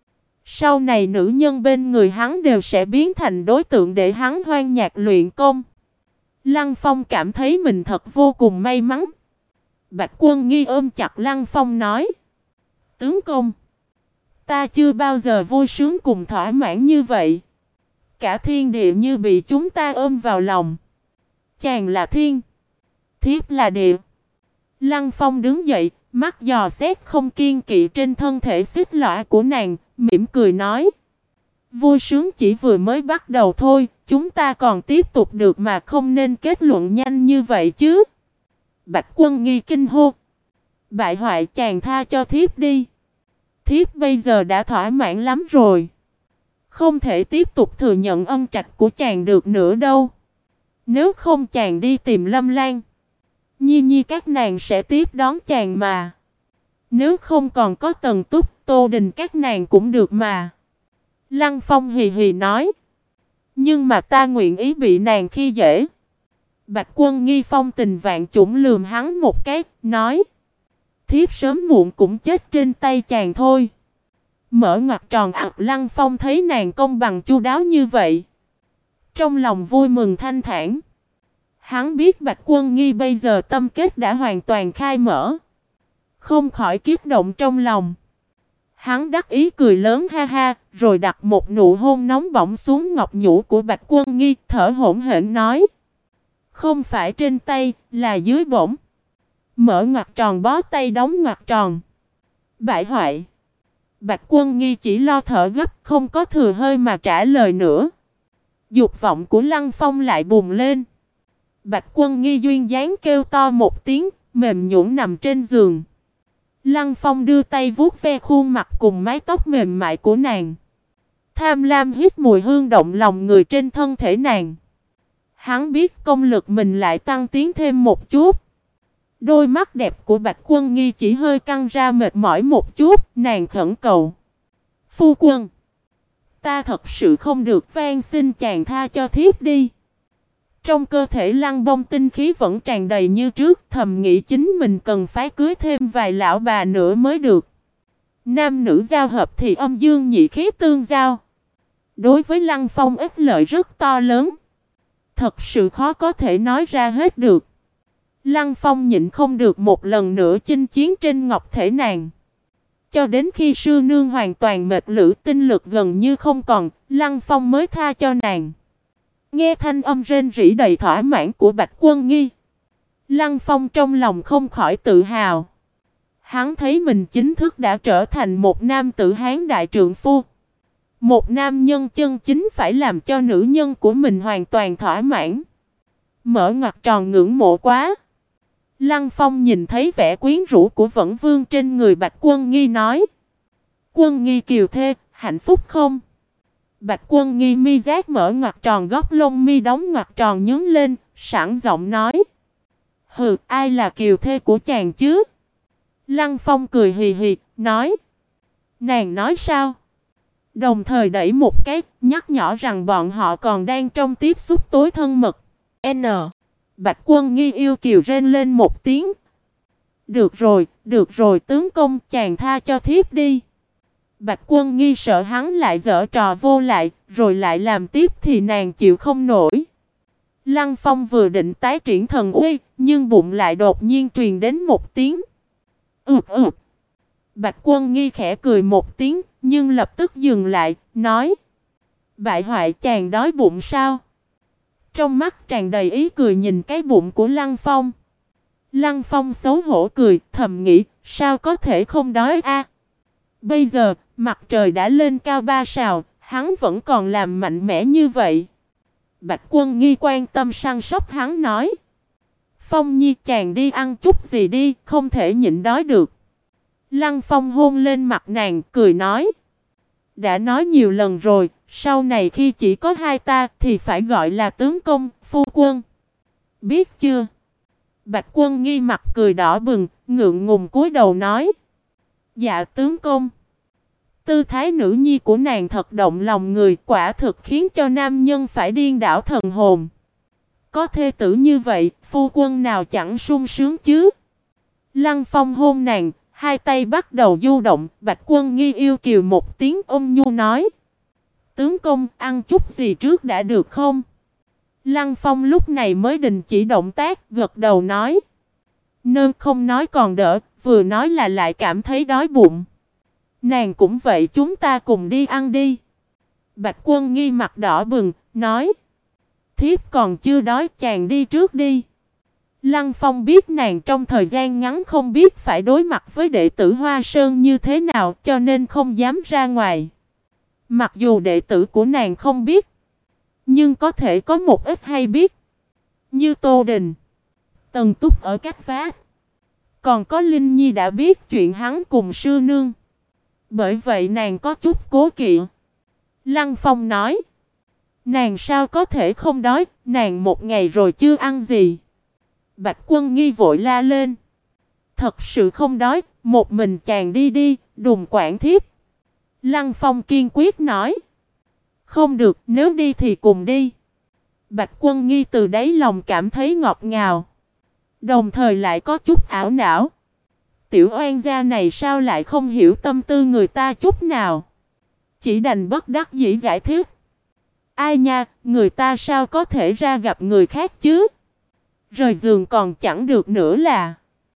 Sau này nữ nhân bên người hắn đều sẽ biến thành đối tượng để hắn hoan nhạc luyện công. Lăng Phong cảm thấy mình thật vô cùng may mắn. Bạch Quân Nghi ôm chặt Lăng Phong nói: tướng công, ta chưa bao giờ vui sướng cùng thỏa mãn như vậy. Cả thiên địa như bị chúng ta ôm vào lòng. Chàng là thiên, thiếp là địa. Lăng Phong đứng dậy, mắt dò xét không kiêng kỵ trên thân thể xích lõa của nàng, mỉm cười nói: vui sướng chỉ vừa mới bắt đầu thôi, chúng ta còn tiếp tục được mà, không nên kết luận nhanh như vậy chứ. Bạch Quân Nghi kinh hô: bại hoại, chàng tha cho thiếp đi. Thiếp bây giờ đã thỏa mãn lắm rồi, không thể tiếp tục thừa nhận ân trạch của chàng được nữa đâu. Nếu không chàng đi tìm Lâm Lan, Nhi Nhi các nàng sẽ tiếp đón chàng mà. Nếu không còn có Tần Túc, Tô Đình các nàng cũng được mà. Lăng Phong hì hì nói: nhưng mà ta nguyện ý bị nàng khi dễ. Bạch Quân Nghi phong tình vạn chủng lườm hắn một cái, nói: thiếp sớm muộn cũng chết trên tay chàng thôi. Mở ngoặc tròn ặc. Lăng Phong thấy nàng công bằng chu đáo như vậy, trong lòng vui mừng thanh thản. Hắn biết Bạch Quân Nghi bây giờ tâm kết đã hoàn toàn khai mở, không khỏi kiếp động trong lòng. Hắn đắc ý cười lớn ha ha, rồi đặt một nụ hôn nóng bỏng xuống ngọc nhũ của Bạch Quân Nghi, thở hổn hển nói: không phải trên tay, là dưới bổng. Mở ngoặc tròn bó tay đóng ngoặc tròn. Bại hoại. Bạch Quân Nghi chỉ lo thở gấp, không có thừa hơi mà trả lời nữa. Dục vọng của Lăng Phong lại bùng lên. Bạch Quân Nghi duyên dáng kêu to một tiếng, mềm nhũn nằm trên giường. Lăng Phong đưa tay vuốt ve khuôn mặt cùng mái tóc mềm mại của nàng, tham lam hít mùi hương động lòng người trên thân thể nàng. Hắn biết công lực mình lại tăng tiến thêm một chút. Đôi mắt đẹp của Bạch Quân Nghi chỉ hơi căng ra mệt mỏi một chút, nàng khẩn cầu: phu quân, ta thật sự không được, van xin chàng tha cho thiếp đi. Trong cơ thể Lăng Bông tinh khí vẫn tràn đầy như trước, thầm nghĩ chính mình cần phải cưới thêm vài lão bà nữa mới được. Nam nữ giao hợp thì âm dương nhị khí tương giao. Đối với Lăng Phong ích lợi rất to lớn. Thật sự khó có thể nói ra hết được. Lăng Phong nhịn không được một lần nữa chinh chiến trên ngọc thể nàng. Cho đến khi sư nương hoàn toàn mệt lử, tinh lực gần như không còn, Lăng Phong mới tha cho nàng. Nghe thanh âm rên rỉ đầy thỏa mãn của Bạch Quân Nghi, Lăng Phong trong lòng không khỏi tự hào. Hắn thấy mình chính thức đã trở thành một nam tử Hán đại trượng phu. Một nam nhân chân chính phải làm cho nữ nhân của mình hoàn toàn thỏa mãn. Mở ngoặc tròn ngưỡng mộ quá. Lăng Phong nhìn thấy vẻ quyến rũ của Vẫn Vương trên người Bạch Quân Nghi nói: Quân Nghi kiều thê, hạnh phúc không? Bạch Quân Nghi mi giác mở ngoặc tròn, góc lông mi đóng ngoặc tròn nhướng lên, sẵn giọng nói: Hừ, ai là kiều thê của chàng chứ? Lăng Phong cười hì hì, nói: Nàng nói sao? Đồng thời đẩy một cái, nhắc nhỏ rằng bọn họ còn đang trong tiếp xúc tối thân mật. N. Bạch Quân Nghi yêu kiều rên lên một tiếng. Được rồi tướng công, chàng tha cho thiếp đi. Bạch Quân Nghi sợ hắn lại giở trò vô lại, rồi lại làm tiếp thì nàng chịu không nổi. Lăng Phong vừa định tái triển thần uy, nhưng bụng lại đột nhiên truyền đến một tiếng Bạch Quân Nghi khẽ cười một tiếng, nhưng lập tức dừng lại, nói: Bại hoại, chàng đói bụng sao? Trong mắt tràn đầy ý cười nhìn cái bụng của Lăng Phong. Lăng Phong xấu hổ cười, thầm nghĩ, sao có thể không đói a? Bây giờ, mặt trời đã lên cao 3 sào, hắn vẫn còn làm mạnh mẽ như vậy. Bạch Quân Nghi quan tâm săn sóc hắn nói: Phong Nhi, chàng đi ăn chút gì đi, không thể nhịn đói được. Lăng Phong hôn lên mặt nàng, cười nói: Đã nói nhiều lần rồi, sau này khi chỉ có hai ta thì phải gọi là tướng công, phu quân. Biết chưa? Bạch Quân Nghi mặt cười đỏ bừng, ngượng ngùng cúi đầu nói: Dạ tướng công. Tư thái nữ nhi của nàng thật động lòng người, quả thực khiến cho nam nhân phải điên đảo thần hồn. Có thê tử như vậy, phu quân nào chẳng sung sướng chứ? Lăng Phong hôn nàng, hai tay bắt đầu du động. Bạch Quân Nghi yêu kiều một tiếng ôm nhu nói: Tướng công, ăn chút gì trước đã được không? Lăng Phong lúc này mới đình chỉ động tác, gật đầu nói: Nơn, không nói còn đỡ, vừa nói là lại cảm thấy đói bụng. Nàng cũng vậy, chúng ta cùng đi ăn đi. Bạch Quân Nghi mặt đỏ bừng, nói: Thiếp còn chưa đói, chàng đi trước đi. Lăng Phong biết nàng trong thời gian ngắn không biết phải đối mặt với đệ tử Hoa Sơn như thế nào, cho nên không dám ra ngoài. Mặc dù đệ tử của nàng không biết, nhưng có thể có một ít hay biết, như Tô Đình, Tần Túc ở Cách Vát. Còn có Linh Nhi đã biết chuyện hắn cùng sư nương. Bởi vậy nàng có chút cố kỵ. Lăng Phong nói: Nàng sao có thể không đói, nàng một ngày rồi chưa ăn gì. Bạch Quân Nghi vội la lên: Thật sự không đói, một mình chàng đi đi, đừng quản thiếp. Lăng Phong kiên quyết nói: Không được, nếu đi thì cùng đi. Bạch Quân Nghi từ đáy lòng cảm thấy ngọt ngào, đồng thời lại có chút ảo não. Tiểu oan gia này sao lại không hiểu tâm tư người ta chút nào. Chỉ đành bất đắc dĩ giải thích: Ai nha, người ta sao có thể ra gặp người khác chứ? Rời giường còn chẳng được nữa là.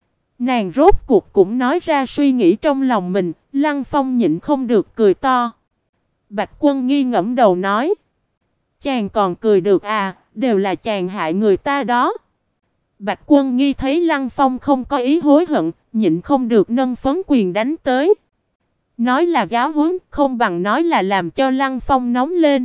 Nàng rốt cuộc cũng nói ra suy nghĩ trong lòng mình. Lăng Phong nhịn không được cười to. Bạch Quân Nghi ngẫm đầu nói: Chàng còn cười được à, đều là chàng hại người ta đó. Bạch Quân Nghi thấy Lăng Phong không có ý hối hận, nhịn không được nâng phấn quyền đánh tới. Nói là giáo huấn, không bằng nói là làm cho Lăng Phong nóng lên.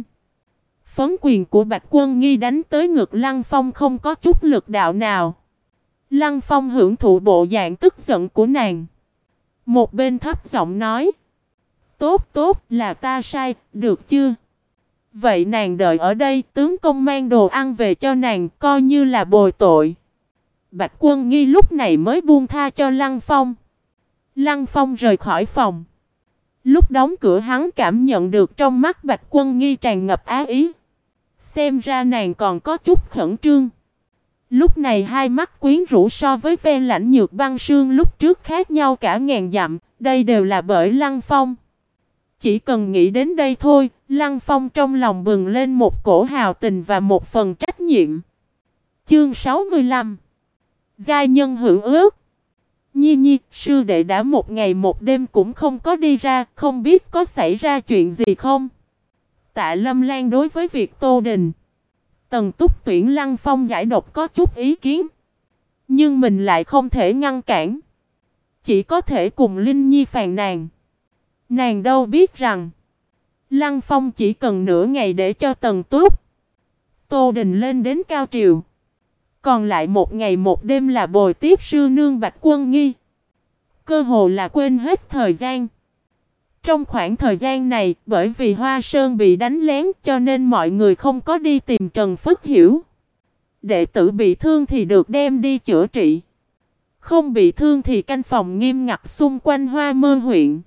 Phấn quyền của Bạch Quân Nghi đánh tới ngực Lăng Phong không có chút lực đạo nào. Lăng Phong hưởng thụ bộ dạng tức giận của nàng. Một bên thấp giọng nói: Tốt, là ta sai, được chưa? Vậy nàng đợi ở đây, tướng công mang đồ ăn về cho nàng, coi như là bồi tội. Bạch Quân Nghi lúc này mới buông tha cho Lăng Phong. Lăng Phong rời khỏi phòng. Lúc đóng cửa hắn cảm nhận được trong mắt Bạch Quân Nghi tràn ngập ái ý. Xem ra nàng còn có chút khẩn trương. Lúc này hai mắt quyến rũ so với ve lãnh nhược băng sương lúc trước khác nhau cả ngàn dặm, đây đều là bởi Lăng Phong. Chỉ cần nghĩ đến đây thôi, Lăng Phong trong lòng bừng lên một cổ hào tình và một phần trách nhiệm. Chương 65. Giai nhân hữu ước. Nhi Nhi, sư đệ đã một ngày một đêm cũng không có đi ra, không biết có xảy ra chuyện gì không? Tạ Lâm Lan đối với việc Tô Đình, Tần Túc tuyển Lăng Phong giải độc có chút ý kiến. Nhưng mình lại không thể ngăn cản. Chỉ có thể cùng Linh Nhi phàn nàn. Nàng đâu biết rằng Lăng Phong chỉ cần nửa ngày để cho Tần Túc, Tô Đình lên đến cao triều. Còn lại một ngày một đêm là bồi tiếp sư nương Bạch Quân Nghi. Cơ hồ là quên hết thời gian. Trong khoảng thời gian này, bởi vì Hoa Sơn bị đánh lén cho nên mọi người không có đi tìm Trần Phất Hiểu. Đệ tử bị thương thì được đem đi chữa trị. Không bị thương thì canh phòng nghiêm ngặt xung quanh Hoa Mơ huyện.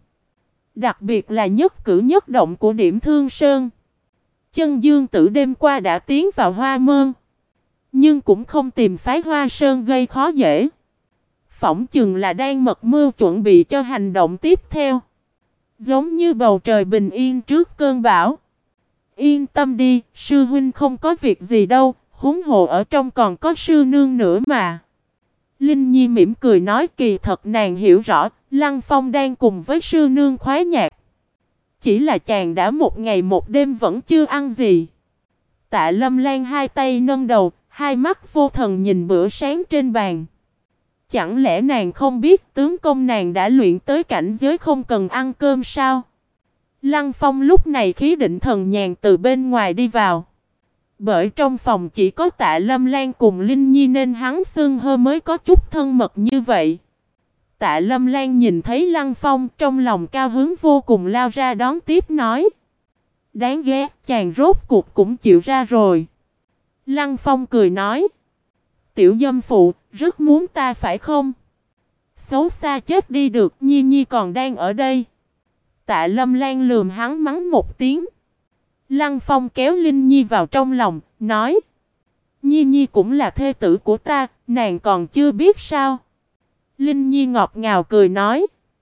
Đặc biệt là nhất cử nhất động của Điểm Thương Sơn. Chân Dương Tử đêm qua đã tiến vào Hoa Mơ, nhưng cũng không tìm phái Hoa Sơn gây khó dễ. Phỏng chừng là đang mật mưu chuẩn bị cho hành động tiếp theo. Giống như bầu trời bình yên trước cơn bão. Yên tâm đi, sư huynh không có việc gì đâu, huống hồ ở trong còn có sư nương nữa mà. Linh Nhi mỉm cười nói, kỳ thật nàng hiểu rõ, Lăng Phong đang cùng với sư nương khoái nhạc. Chỉ là chàng đã một ngày một đêm vẫn chưa ăn gì. Tạ Lâm Lan hai tay nâng đầu, hai mắt vô thần nhìn bữa sáng trên bàn. Chẳng lẽ nàng không biết tướng công nàng đã luyện tới cảnh giới không cần ăn cơm sao? Lăng Phong lúc này khí định thần nhàn từ bên ngoài đi vào. Bởi trong phòng chỉ có Tạ Lâm Lan cùng Linh Nhi nên hắn xưng hô mới có chút thân mật như vậy. Tạ Lâm Lan nhìn thấy Lăng Phong trong lòng cao hứng vô cùng, lao ra đón tiếp nói. Đáng ghét, chàng rốt cuộc cũng chịu ra rồi. Lăng Phong cười nói. Tiểu dâm phụ, rất muốn ta phải không? Xấu xa chết đi được, Nhi Nhi còn đang ở đây. Tạ Lâm Lan lườm hắn mắng một tiếng. Lăng Phong kéo Linh Nhi vào trong lòng, nói. Nhi Nhi cũng là thê tử của ta, nàng còn chưa biết sao? Linh Nhi ngọt ngào cười nói.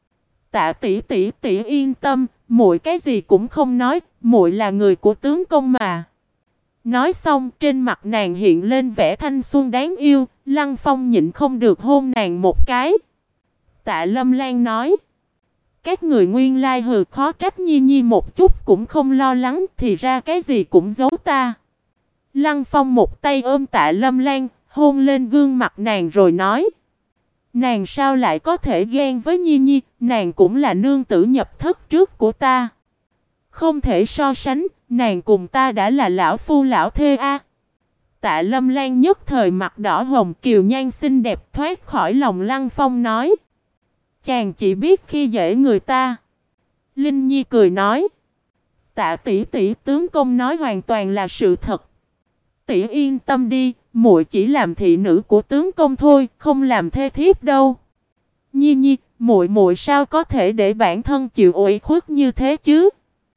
Tạ tỷ tỷ tỷ yên tâm, muội cái gì cũng không nói, muội là người của tướng công mà. Nói xong trên mặt nàng hiện lên vẻ thanh xuân đáng yêu, Lăng Phong nhịn không được hôn nàng một cái. Tạ Lâm Lan nói. Các người nguyên lai hừ, khó trách Nhi Nhi một chút cũng không lo lắng, thì ra cái gì cũng giấu ta. Lăng Phong một tay ôm Tạ Lâm Lan, hôn lên gương mặt nàng rồi nói. Nàng sao lại có thể ghen với Nhi Nhi, nàng cũng là nương tử nhập thất trước của ta. Không thể so sánh, nàng cùng ta đã là lão phu lão thê a. Tạ Lâm Lan nhất thời mặt đỏ hồng, kiều nhan xinh đẹp thoát khỏi lòng Lăng Phong nói. Chàng chỉ biết khi dễ người ta. Linh Nhi cười nói. Tạ tỷ tỷ, tướng công nói hoàn toàn là sự thật. Tỷ yên tâm đi, muội chỉ làm thị nữ của tướng công thôi, không làm thê thiếp đâu. Nhi Nhi, muội sao có thể để bản thân chịu ủy khuất như thế chứ?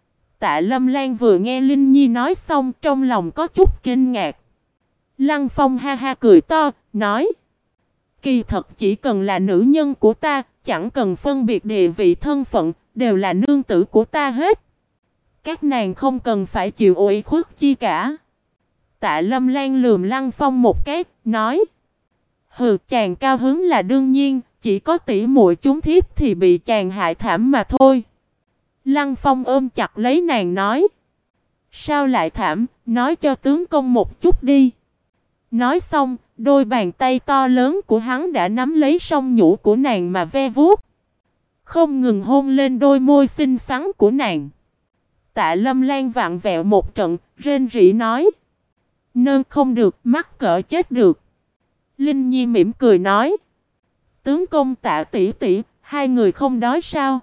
Tạ Lâm Lan vừa nghe Linh Nhi nói xong trong lòng có chút kinh ngạc. Lăng Phong ha ha cười to, nói. Kỳ thật chỉ cần là nữ nhân của ta, chẳng cần phân biệt địa vị thân phận, đều là nương tử của ta hết. Các nàng không cần phải chịu ủy khuất chi cả. Tạ Lâm Lan lườm Lăng Phong một cái, nói. Hừ, chàng cao hứng là đương nhiên, chỉ có tỷ muội chúng thiếp thì bị chàng hại thảm mà thôi. Lăng Phong ôm chặt lấy nàng nói. Sao lại thảm, nói cho tướng công một chút đi. Nói xong, đôi bàn tay to lớn của hắn đã nắm lấy song nhũ của nàng mà ve vuốt. Không ngừng hôn lên đôi môi xinh xắn của nàng. Tạ Lâm Lan vặn vẹo một trận, rên rỉ nói. Nơn không được, mắc cỡ chết được. Linh Nhi mỉm cười nói. Tướng công Tạ tỷ tỷ, hai người không đói sao?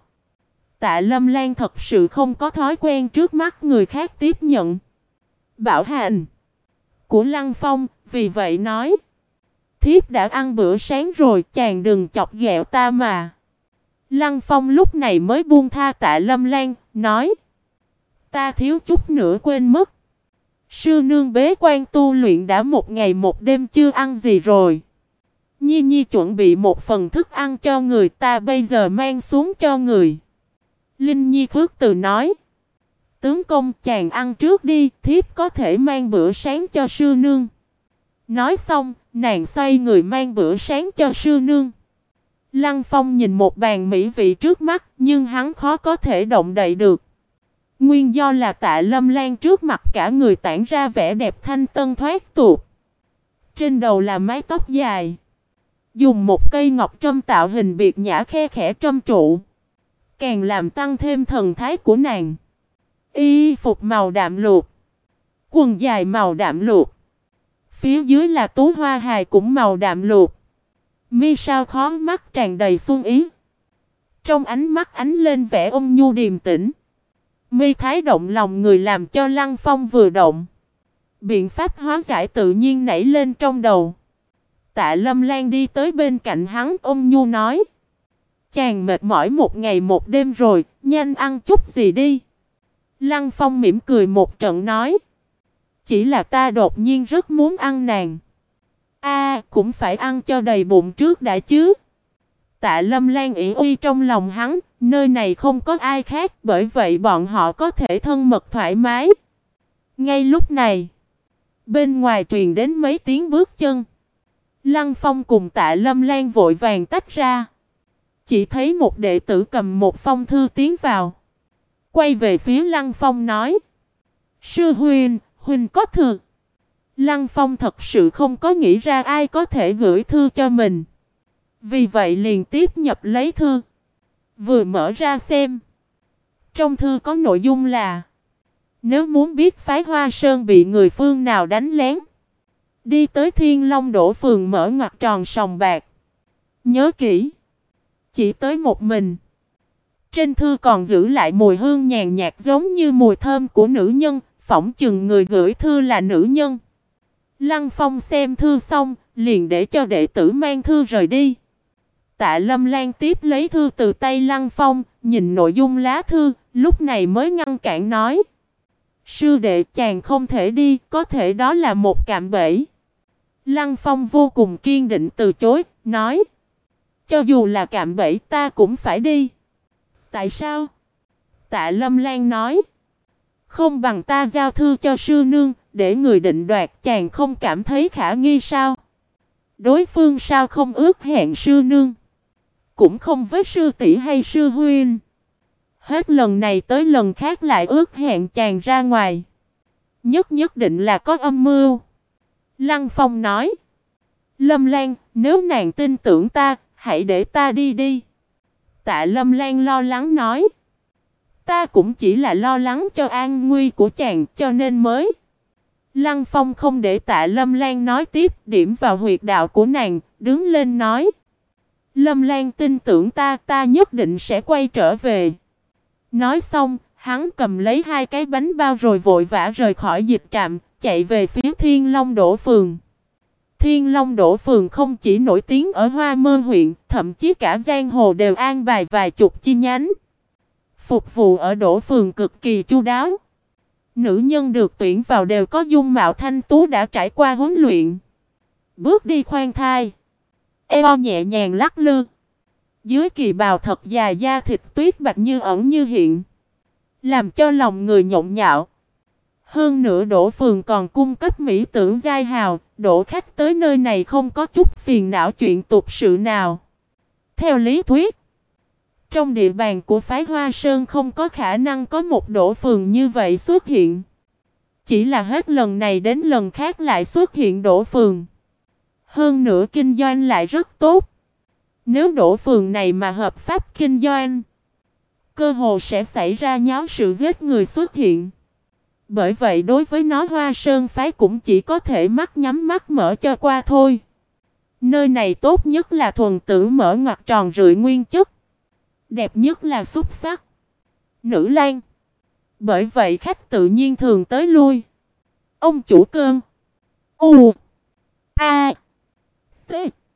Tạ Lâm Lan thật sự không có thói quen trước mắt người khác tiếp nhận bảo hành của Lăng Phong, vì vậy nói. Thiếp đã ăn bữa sáng rồi, chàng đừng chọc ghẹo ta mà. Lăng Phong lúc này mới buông tha Tạ Lâm Lan, nói. Ta thiếu chút nữa quên mất. Sư nương bế quan tu luyện đã một ngày một đêm chưa ăn gì rồi. Nhi Nhi chuẩn bị một phần thức ăn cho người ta bây giờ mang xuống cho người. Linh Nhi khước từ nói. Tướng công chàng ăn trước đi, thiếp có thể mang bữa sáng cho sư nương. Nói xong, nàng xoay người mang bữa sáng cho sư nương. Lăng Phong nhìn một bàn mỹ vị trước mắt, nhưng hắn khó có thể động đậy được. Nguyên do là Tạ Lâm Lan trước mặt cả người tản ra vẻ đẹp thanh tân thoát tục. Trên đầu là mái tóc dài. Dùng một cây ngọc trâm tạo hình biệt nhã khe khẽ trâm trụ. Càng làm tăng thêm thần thái của nàng. Y phục màu đạm luộc. Quần dài màu đạm luộc. Phía dưới là tú hoa hài cũng màu đạm luộc. Mi sao khó mắt tràn đầy xuân ý. Trong ánh mắt ánh lên vẻ ôn nhu điềm tĩnh. Mi thái động lòng người làm cho Lăng Phong vừa động. Biện pháp hóa giải tự nhiên nảy lên trong đầu. Tạ Lâm Lan đi tới bên cạnh hắn ôn nhu nói. Chàng mệt mỏi một ngày một đêm rồi, nhanh ăn chút gì đi. Lăng Phong mỉm cười một trận nói. Chỉ là ta đột nhiên rất muốn ăn nàng. Cũng phải ăn cho đầy bụng trước đã chứ. Tạ Lâm Lan ỷ uy trong lòng hắn, nơi này không có ai khác, bởi vậy bọn họ có thể thân mật thoải mái. Ngay lúc này, bên ngoài truyền đến mấy tiếng bước chân. Lăng Phong cùng Tạ Lâm Lan vội vàng tách ra. Chỉ thấy một đệ tử cầm một phong thư tiến vào. Quay về phía Lăng Phong nói. Sư huynh, huynh có thư. Lăng Phong thật sự không có nghĩ ra ai có thể gửi thư cho mình. Vì vậy liền tiếp nhập lấy thư. Vừa mở ra xem. Trong thư có nội dung là. Nếu muốn biết phái Hoa Sơn bị người phương nào đánh lén. Đi tới Thiên Long Đỗ phường mở ngoặc tròn sòng bạc. Nhớ kỹ. Chỉ tới một mình. Trên thư còn giữ lại mùi hương nhàn nhạt giống như mùi thơm của nữ nhân. Phỏng chừng người gửi thư là nữ nhân. Lăng Phong xem thư xong, liền để cho đệ tử mang thư rời đi. Tạ Lâm Lan tiếp lấy thư từ tay Lăng Phong, nhìn nội dung lá thư, lúc này mới ngăn cản nói. Sư đệ chàng không thể đi, có thể đó là một cạm bẫy. Lăng Phong vô cùng kiên định từ chối, nói. Cho dù là cạm bẫy ta cũng phải đi. Tại sao? Tạ Lâm Lan nói. Không bằng ta giao thư cho sư nương, để người định đoạt chàng không cảm thấy khả nghi sao? Đối phương sao không ước hẹn sư nương? Cũng không với sư tỷ hay sư huynh. Hết lần này tới lần khác lại ước hẹn chàng ra ngoài. Nhất định là có âm mưu. Lăng Phong nói. Lâm Lan, nếu nàng tin tưởng ta, hãy để ta đi đi. Tạ Lâm Lan lo lắng nói. Ta cũng chỉ là lo lắng cho an nguy của chàng cho nên mới. Lăng Phong không để Tạ Lâm Lan nói tiếp, điểm vào huyệt đạo của nàng, đứng lên nói. Lâm Lan tin tưởng ta, ta nhất định sẽ quay trở về. Nói xong, hắn cầm lấy hai cái bánh bao rồi vội vã rời khỏi dịch trạm, chạy về phía Thiên Long Đỗ phường. Thiên Long Đỗ phường không chỉ nổi tiếng ở Hoa Mơ huyện, thậm chí cả giang hồ đều an bài vài chục chi nhánh. Phục vụ ở Đỗ phường cực kỳ chu đáo. Nữ nhân được tuyển vào đều có dung mạo thanh tú đã trải qua huấn luyện. Bước đi khoan thai. Eo nhẹ nhàng lắc lư. Dưới kỳ bào thật dài da thịt tuyết bạch như ẩn như hiện. Làm cho lòng người nhộn nhạo. Hơn nữa Đỗ phường còn cung cấp mỹ tưởng giai hào. Đỗ khách tới nơi này không có chút phiền não chuyện tục sự nào. Theo lý thuyết. Trong địa bàn của phái Hoa Sơn không có khả năng có một Đỗ phường như vậy xuất hiện. Chỉ là hết lần này đến lần khác lại xuất hiện Đỗ phường. Hơn nữa kinh doanh lại rất tốt. Nếu Đỗ phường này mà hợp pháp kinh doanh, cơ hồ sẽ xảy ra nháo sự giết người xuất hiện. Bởi vậy đối với nó Hoa Sơn phái cũng chỉ có thể mắt nhắm mắt mở cho qua thôi. Nơi này tốt nhất là thuần tử mở ngoặc tròn rượi nguyên chất. Đẹp nhất là xúc sắc. Nữ lang. Bởi vậy khách tự nhiên thường tới lui. Ông chủ cơn. U. A. T.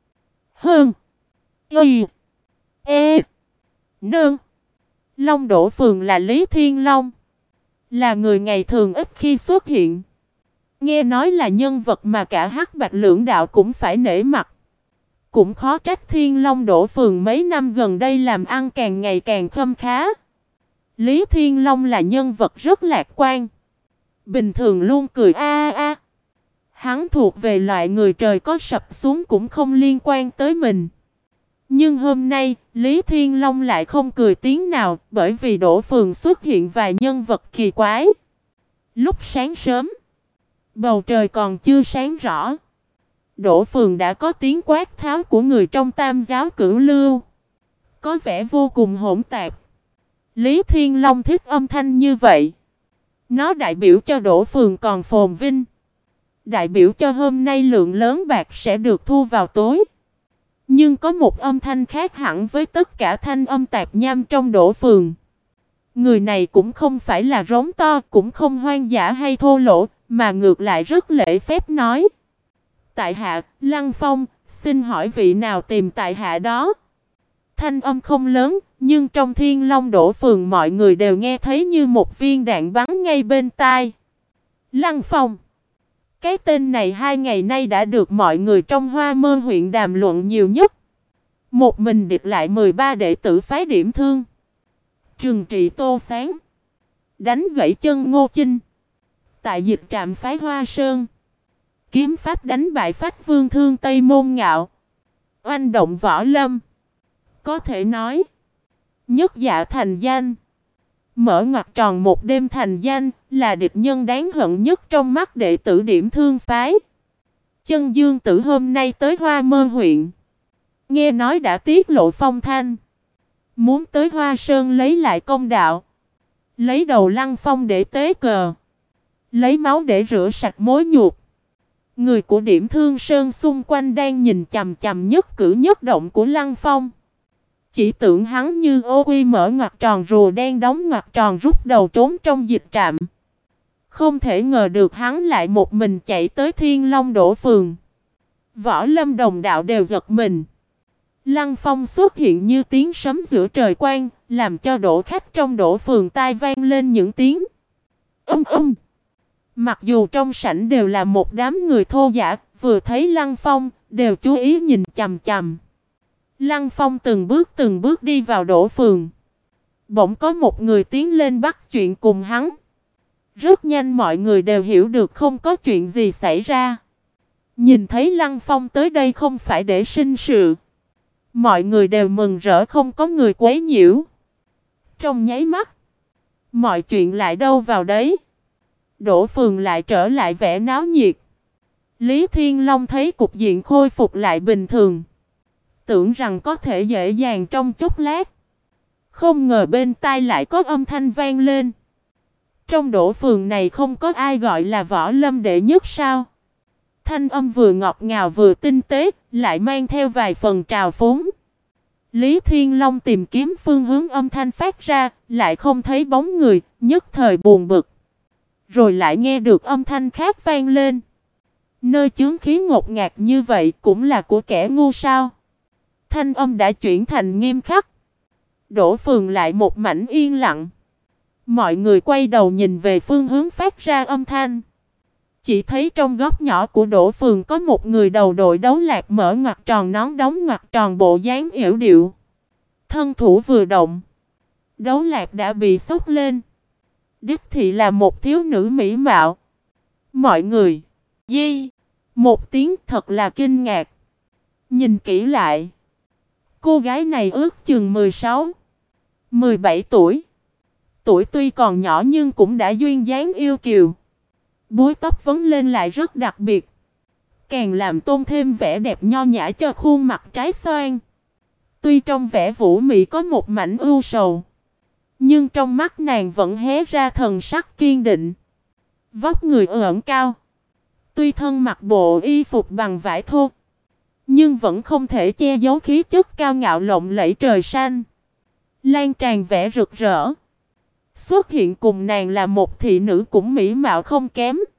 Hơn. Y. E. Nương. Long Đỗ phường là Lý Thiên Long. Là người ngày thường ít khi xuất hiện. Nghe nói là nhân vật mà cả Hắc Bạch lưỡng đạo cũng phải nể mặt. Cũng khó trách Thiên Long Đỗ Phường mấy năm gần đây làm ăn càng ngày càng khấm khá. Lý Thiên Long là nhân vật rất lạc quan. Bình thường luôn cười a a. Hắn thuộc về loại người trời có sập xuống cũng không liên quan tới mình. Nhưng hôm nay, Lý Thiên Long lại không cười tiếng nào bởi vì Đỗ Phường xuất hiện vài nhân vật kỳ quái. Lúc sáng sớm, bầu trời còn chưa sáng rõ. Đỗ Phường đã có tiếng quát tháo của người trong Tam giáo Cửu Lưu. Có vẻ vô cùng hỗn tạp. Lý Thiên Long thích âm thanh như vậy. Nó đại biểu cho Đỗ Phường còn phồn vinh. Đại biểu cho hôm nay lượng lớn bạc sẽ được thu vào tối. Nhưng có một âm thanh khác hẳn với tất cả thanh âm tạp nham trong Đỗ Phường. Người này cũng không phải là rống to, cũng không hoang dã hay thô lỗ, mà ngược lại rất lễ phép nói. Tại hạ, Lăng Phong, xin hỏi vị nào tìm tại hạ đó? Thanh âm không lớn, nhưng trong Thiên Long Đỗ Phường mọi người đều nghe thấy như một viên đạn bắn ngay bên tai. Lăng Phong. Cái tên này 2 ngày nay đã được mọi người trong Hoa Mơ huyện đàm luận nhiều nhất. Một mình địch lại 13 đệ tử phái Điểm Thương. Trừng trị Tô Sáng. Đánh gãy chân Ngô Chinh. Tại dịch trạm phái Hoa Sơn. Kiếm pháp đánh bại Phách Vương Thương Tây Môn Ngạo. Oanh động Võ Lâm. Có thể nói. Nhất dạ thành danh. Mở ngoặc tròn một đêm thành danh là địch nhân đáng hận nhất trong mắt đệ tử Điểm Thương phái. Chân Dương Tử hôm nay tới Hoa Mơ huyện. Nghe nói đã tiết lộ phong thanh. Muốn tới Hoa Sơn lấy lại công đạo. Lấy đầu Lăng Phong để tế cờ. Lấy máu để rửa sạch mối nhục. Người của Điểm Thương Sơn xung quanh đang nhìn chằm chằm nhất cử nhất động của Lăng Phong. Chỉ tưởng hắn như ô quy mở ngoặc tròn rùa đen đóng ngoặc tròn rút đầu trốn trong dịch trạm. Không thể ngờ được hắn lại một mình chạy tới Thiên Long Đỗ Phường. Võ Lâm đồng đạo đều giật mình. Lăng Phong xuất hiện như tiếng sấm giữa trời quang, làm cho đỗ khách trong Đỗ Phường tai vang lên những tiếng Mặc dù trong sảnh đều là một đám người thô dã, vừa thấy Lăng Phong, đều chú ý nhìn chằm chằm. Lăng Phong từng bước đi vào Đỗ Phường. Bỗng có một người tiến lên bắt chuyện cùng hắn. Rất nhanh mọi người đều hiểu được không có chuyện gì xảy ra. Nhìn thấy Lăng Phong tới đây không phải để sinh sự. Mọi người đều mừng rỡ không có người quấy nhiễu. Trong nháy mắt, mọi chuyện lại đâu vào đấy. Đỗ Phường lại trở lại vẻ náo nhiệt. Lý Thiên Long thấy cục diện khôi phục lại bình thường. Tưởng rằng có thể dễ dàng trong chốc lát. Không ngờ bên tai lại có âm thanh vang lên. Trong Đỗ Phường này không có ai gọi là Võ Lâm đệ nhất sao? Thanh âm vừa ngọt ngào vừa tinh tế, lại mang theo vài phần trào phúng. Lý Thiên Long tìm kiếm phương hướng âm thanh phát ra, lại không thấy bóng người, nhất thời buồn bực. Rồi lại nghe được âm thanh khác vang lên. Nơi chướng khí ngột ngạt như vậy cũng là của kẻ ngu sao? Thanh âm đã chuyển thành nghiêm khắc. Đỗ Phường lại một mảnh yên lặng. Mọi người quay đầu nhìn về phương hướng phát ra âm thanh. Chỉ thấy trong góc nhỏ của Đỗ Phường có một người đầu đội đấu lạc mở ngoặc tròn nón đóng ngoặc tròn bộ dáng yểu điệu. Thân thủ vừa động. Đấu lạc đã bị sốc lên. Đích thị là một thiếu nữ mỹ mạo. Mọi người. Di. Một tiếng thật là kinh ngạc. Nhìn kỹ lại. Cô gái này ước chừng 16, 17 tuổi. Tuổi tuy còn nhỏ nhưng cũng đã duyên dáng yêu kiều. Búi tóc vấn lên lại rất đặc biệt. Càng làm tôn thêm vẻ đẹp nho nhã cho khuôn mặt trái xoan. Tuy trong vẻ vũ mị có một mảnh ưu sầu. Nhưng trong mắt nàng vẫn hé ra thần sắc kiên định. Vóc người ẩn cao. Tuy thân mặc bộ y phục bằng vải thô. Nhưng vẫn không thể che giấu khí chất cao ngạo lộng lẫy trời xanh. Lan tràn vẻ rực rỡ. Xuất hiện cùng nàng là một thị nữ cũng mỹ mạo không kém.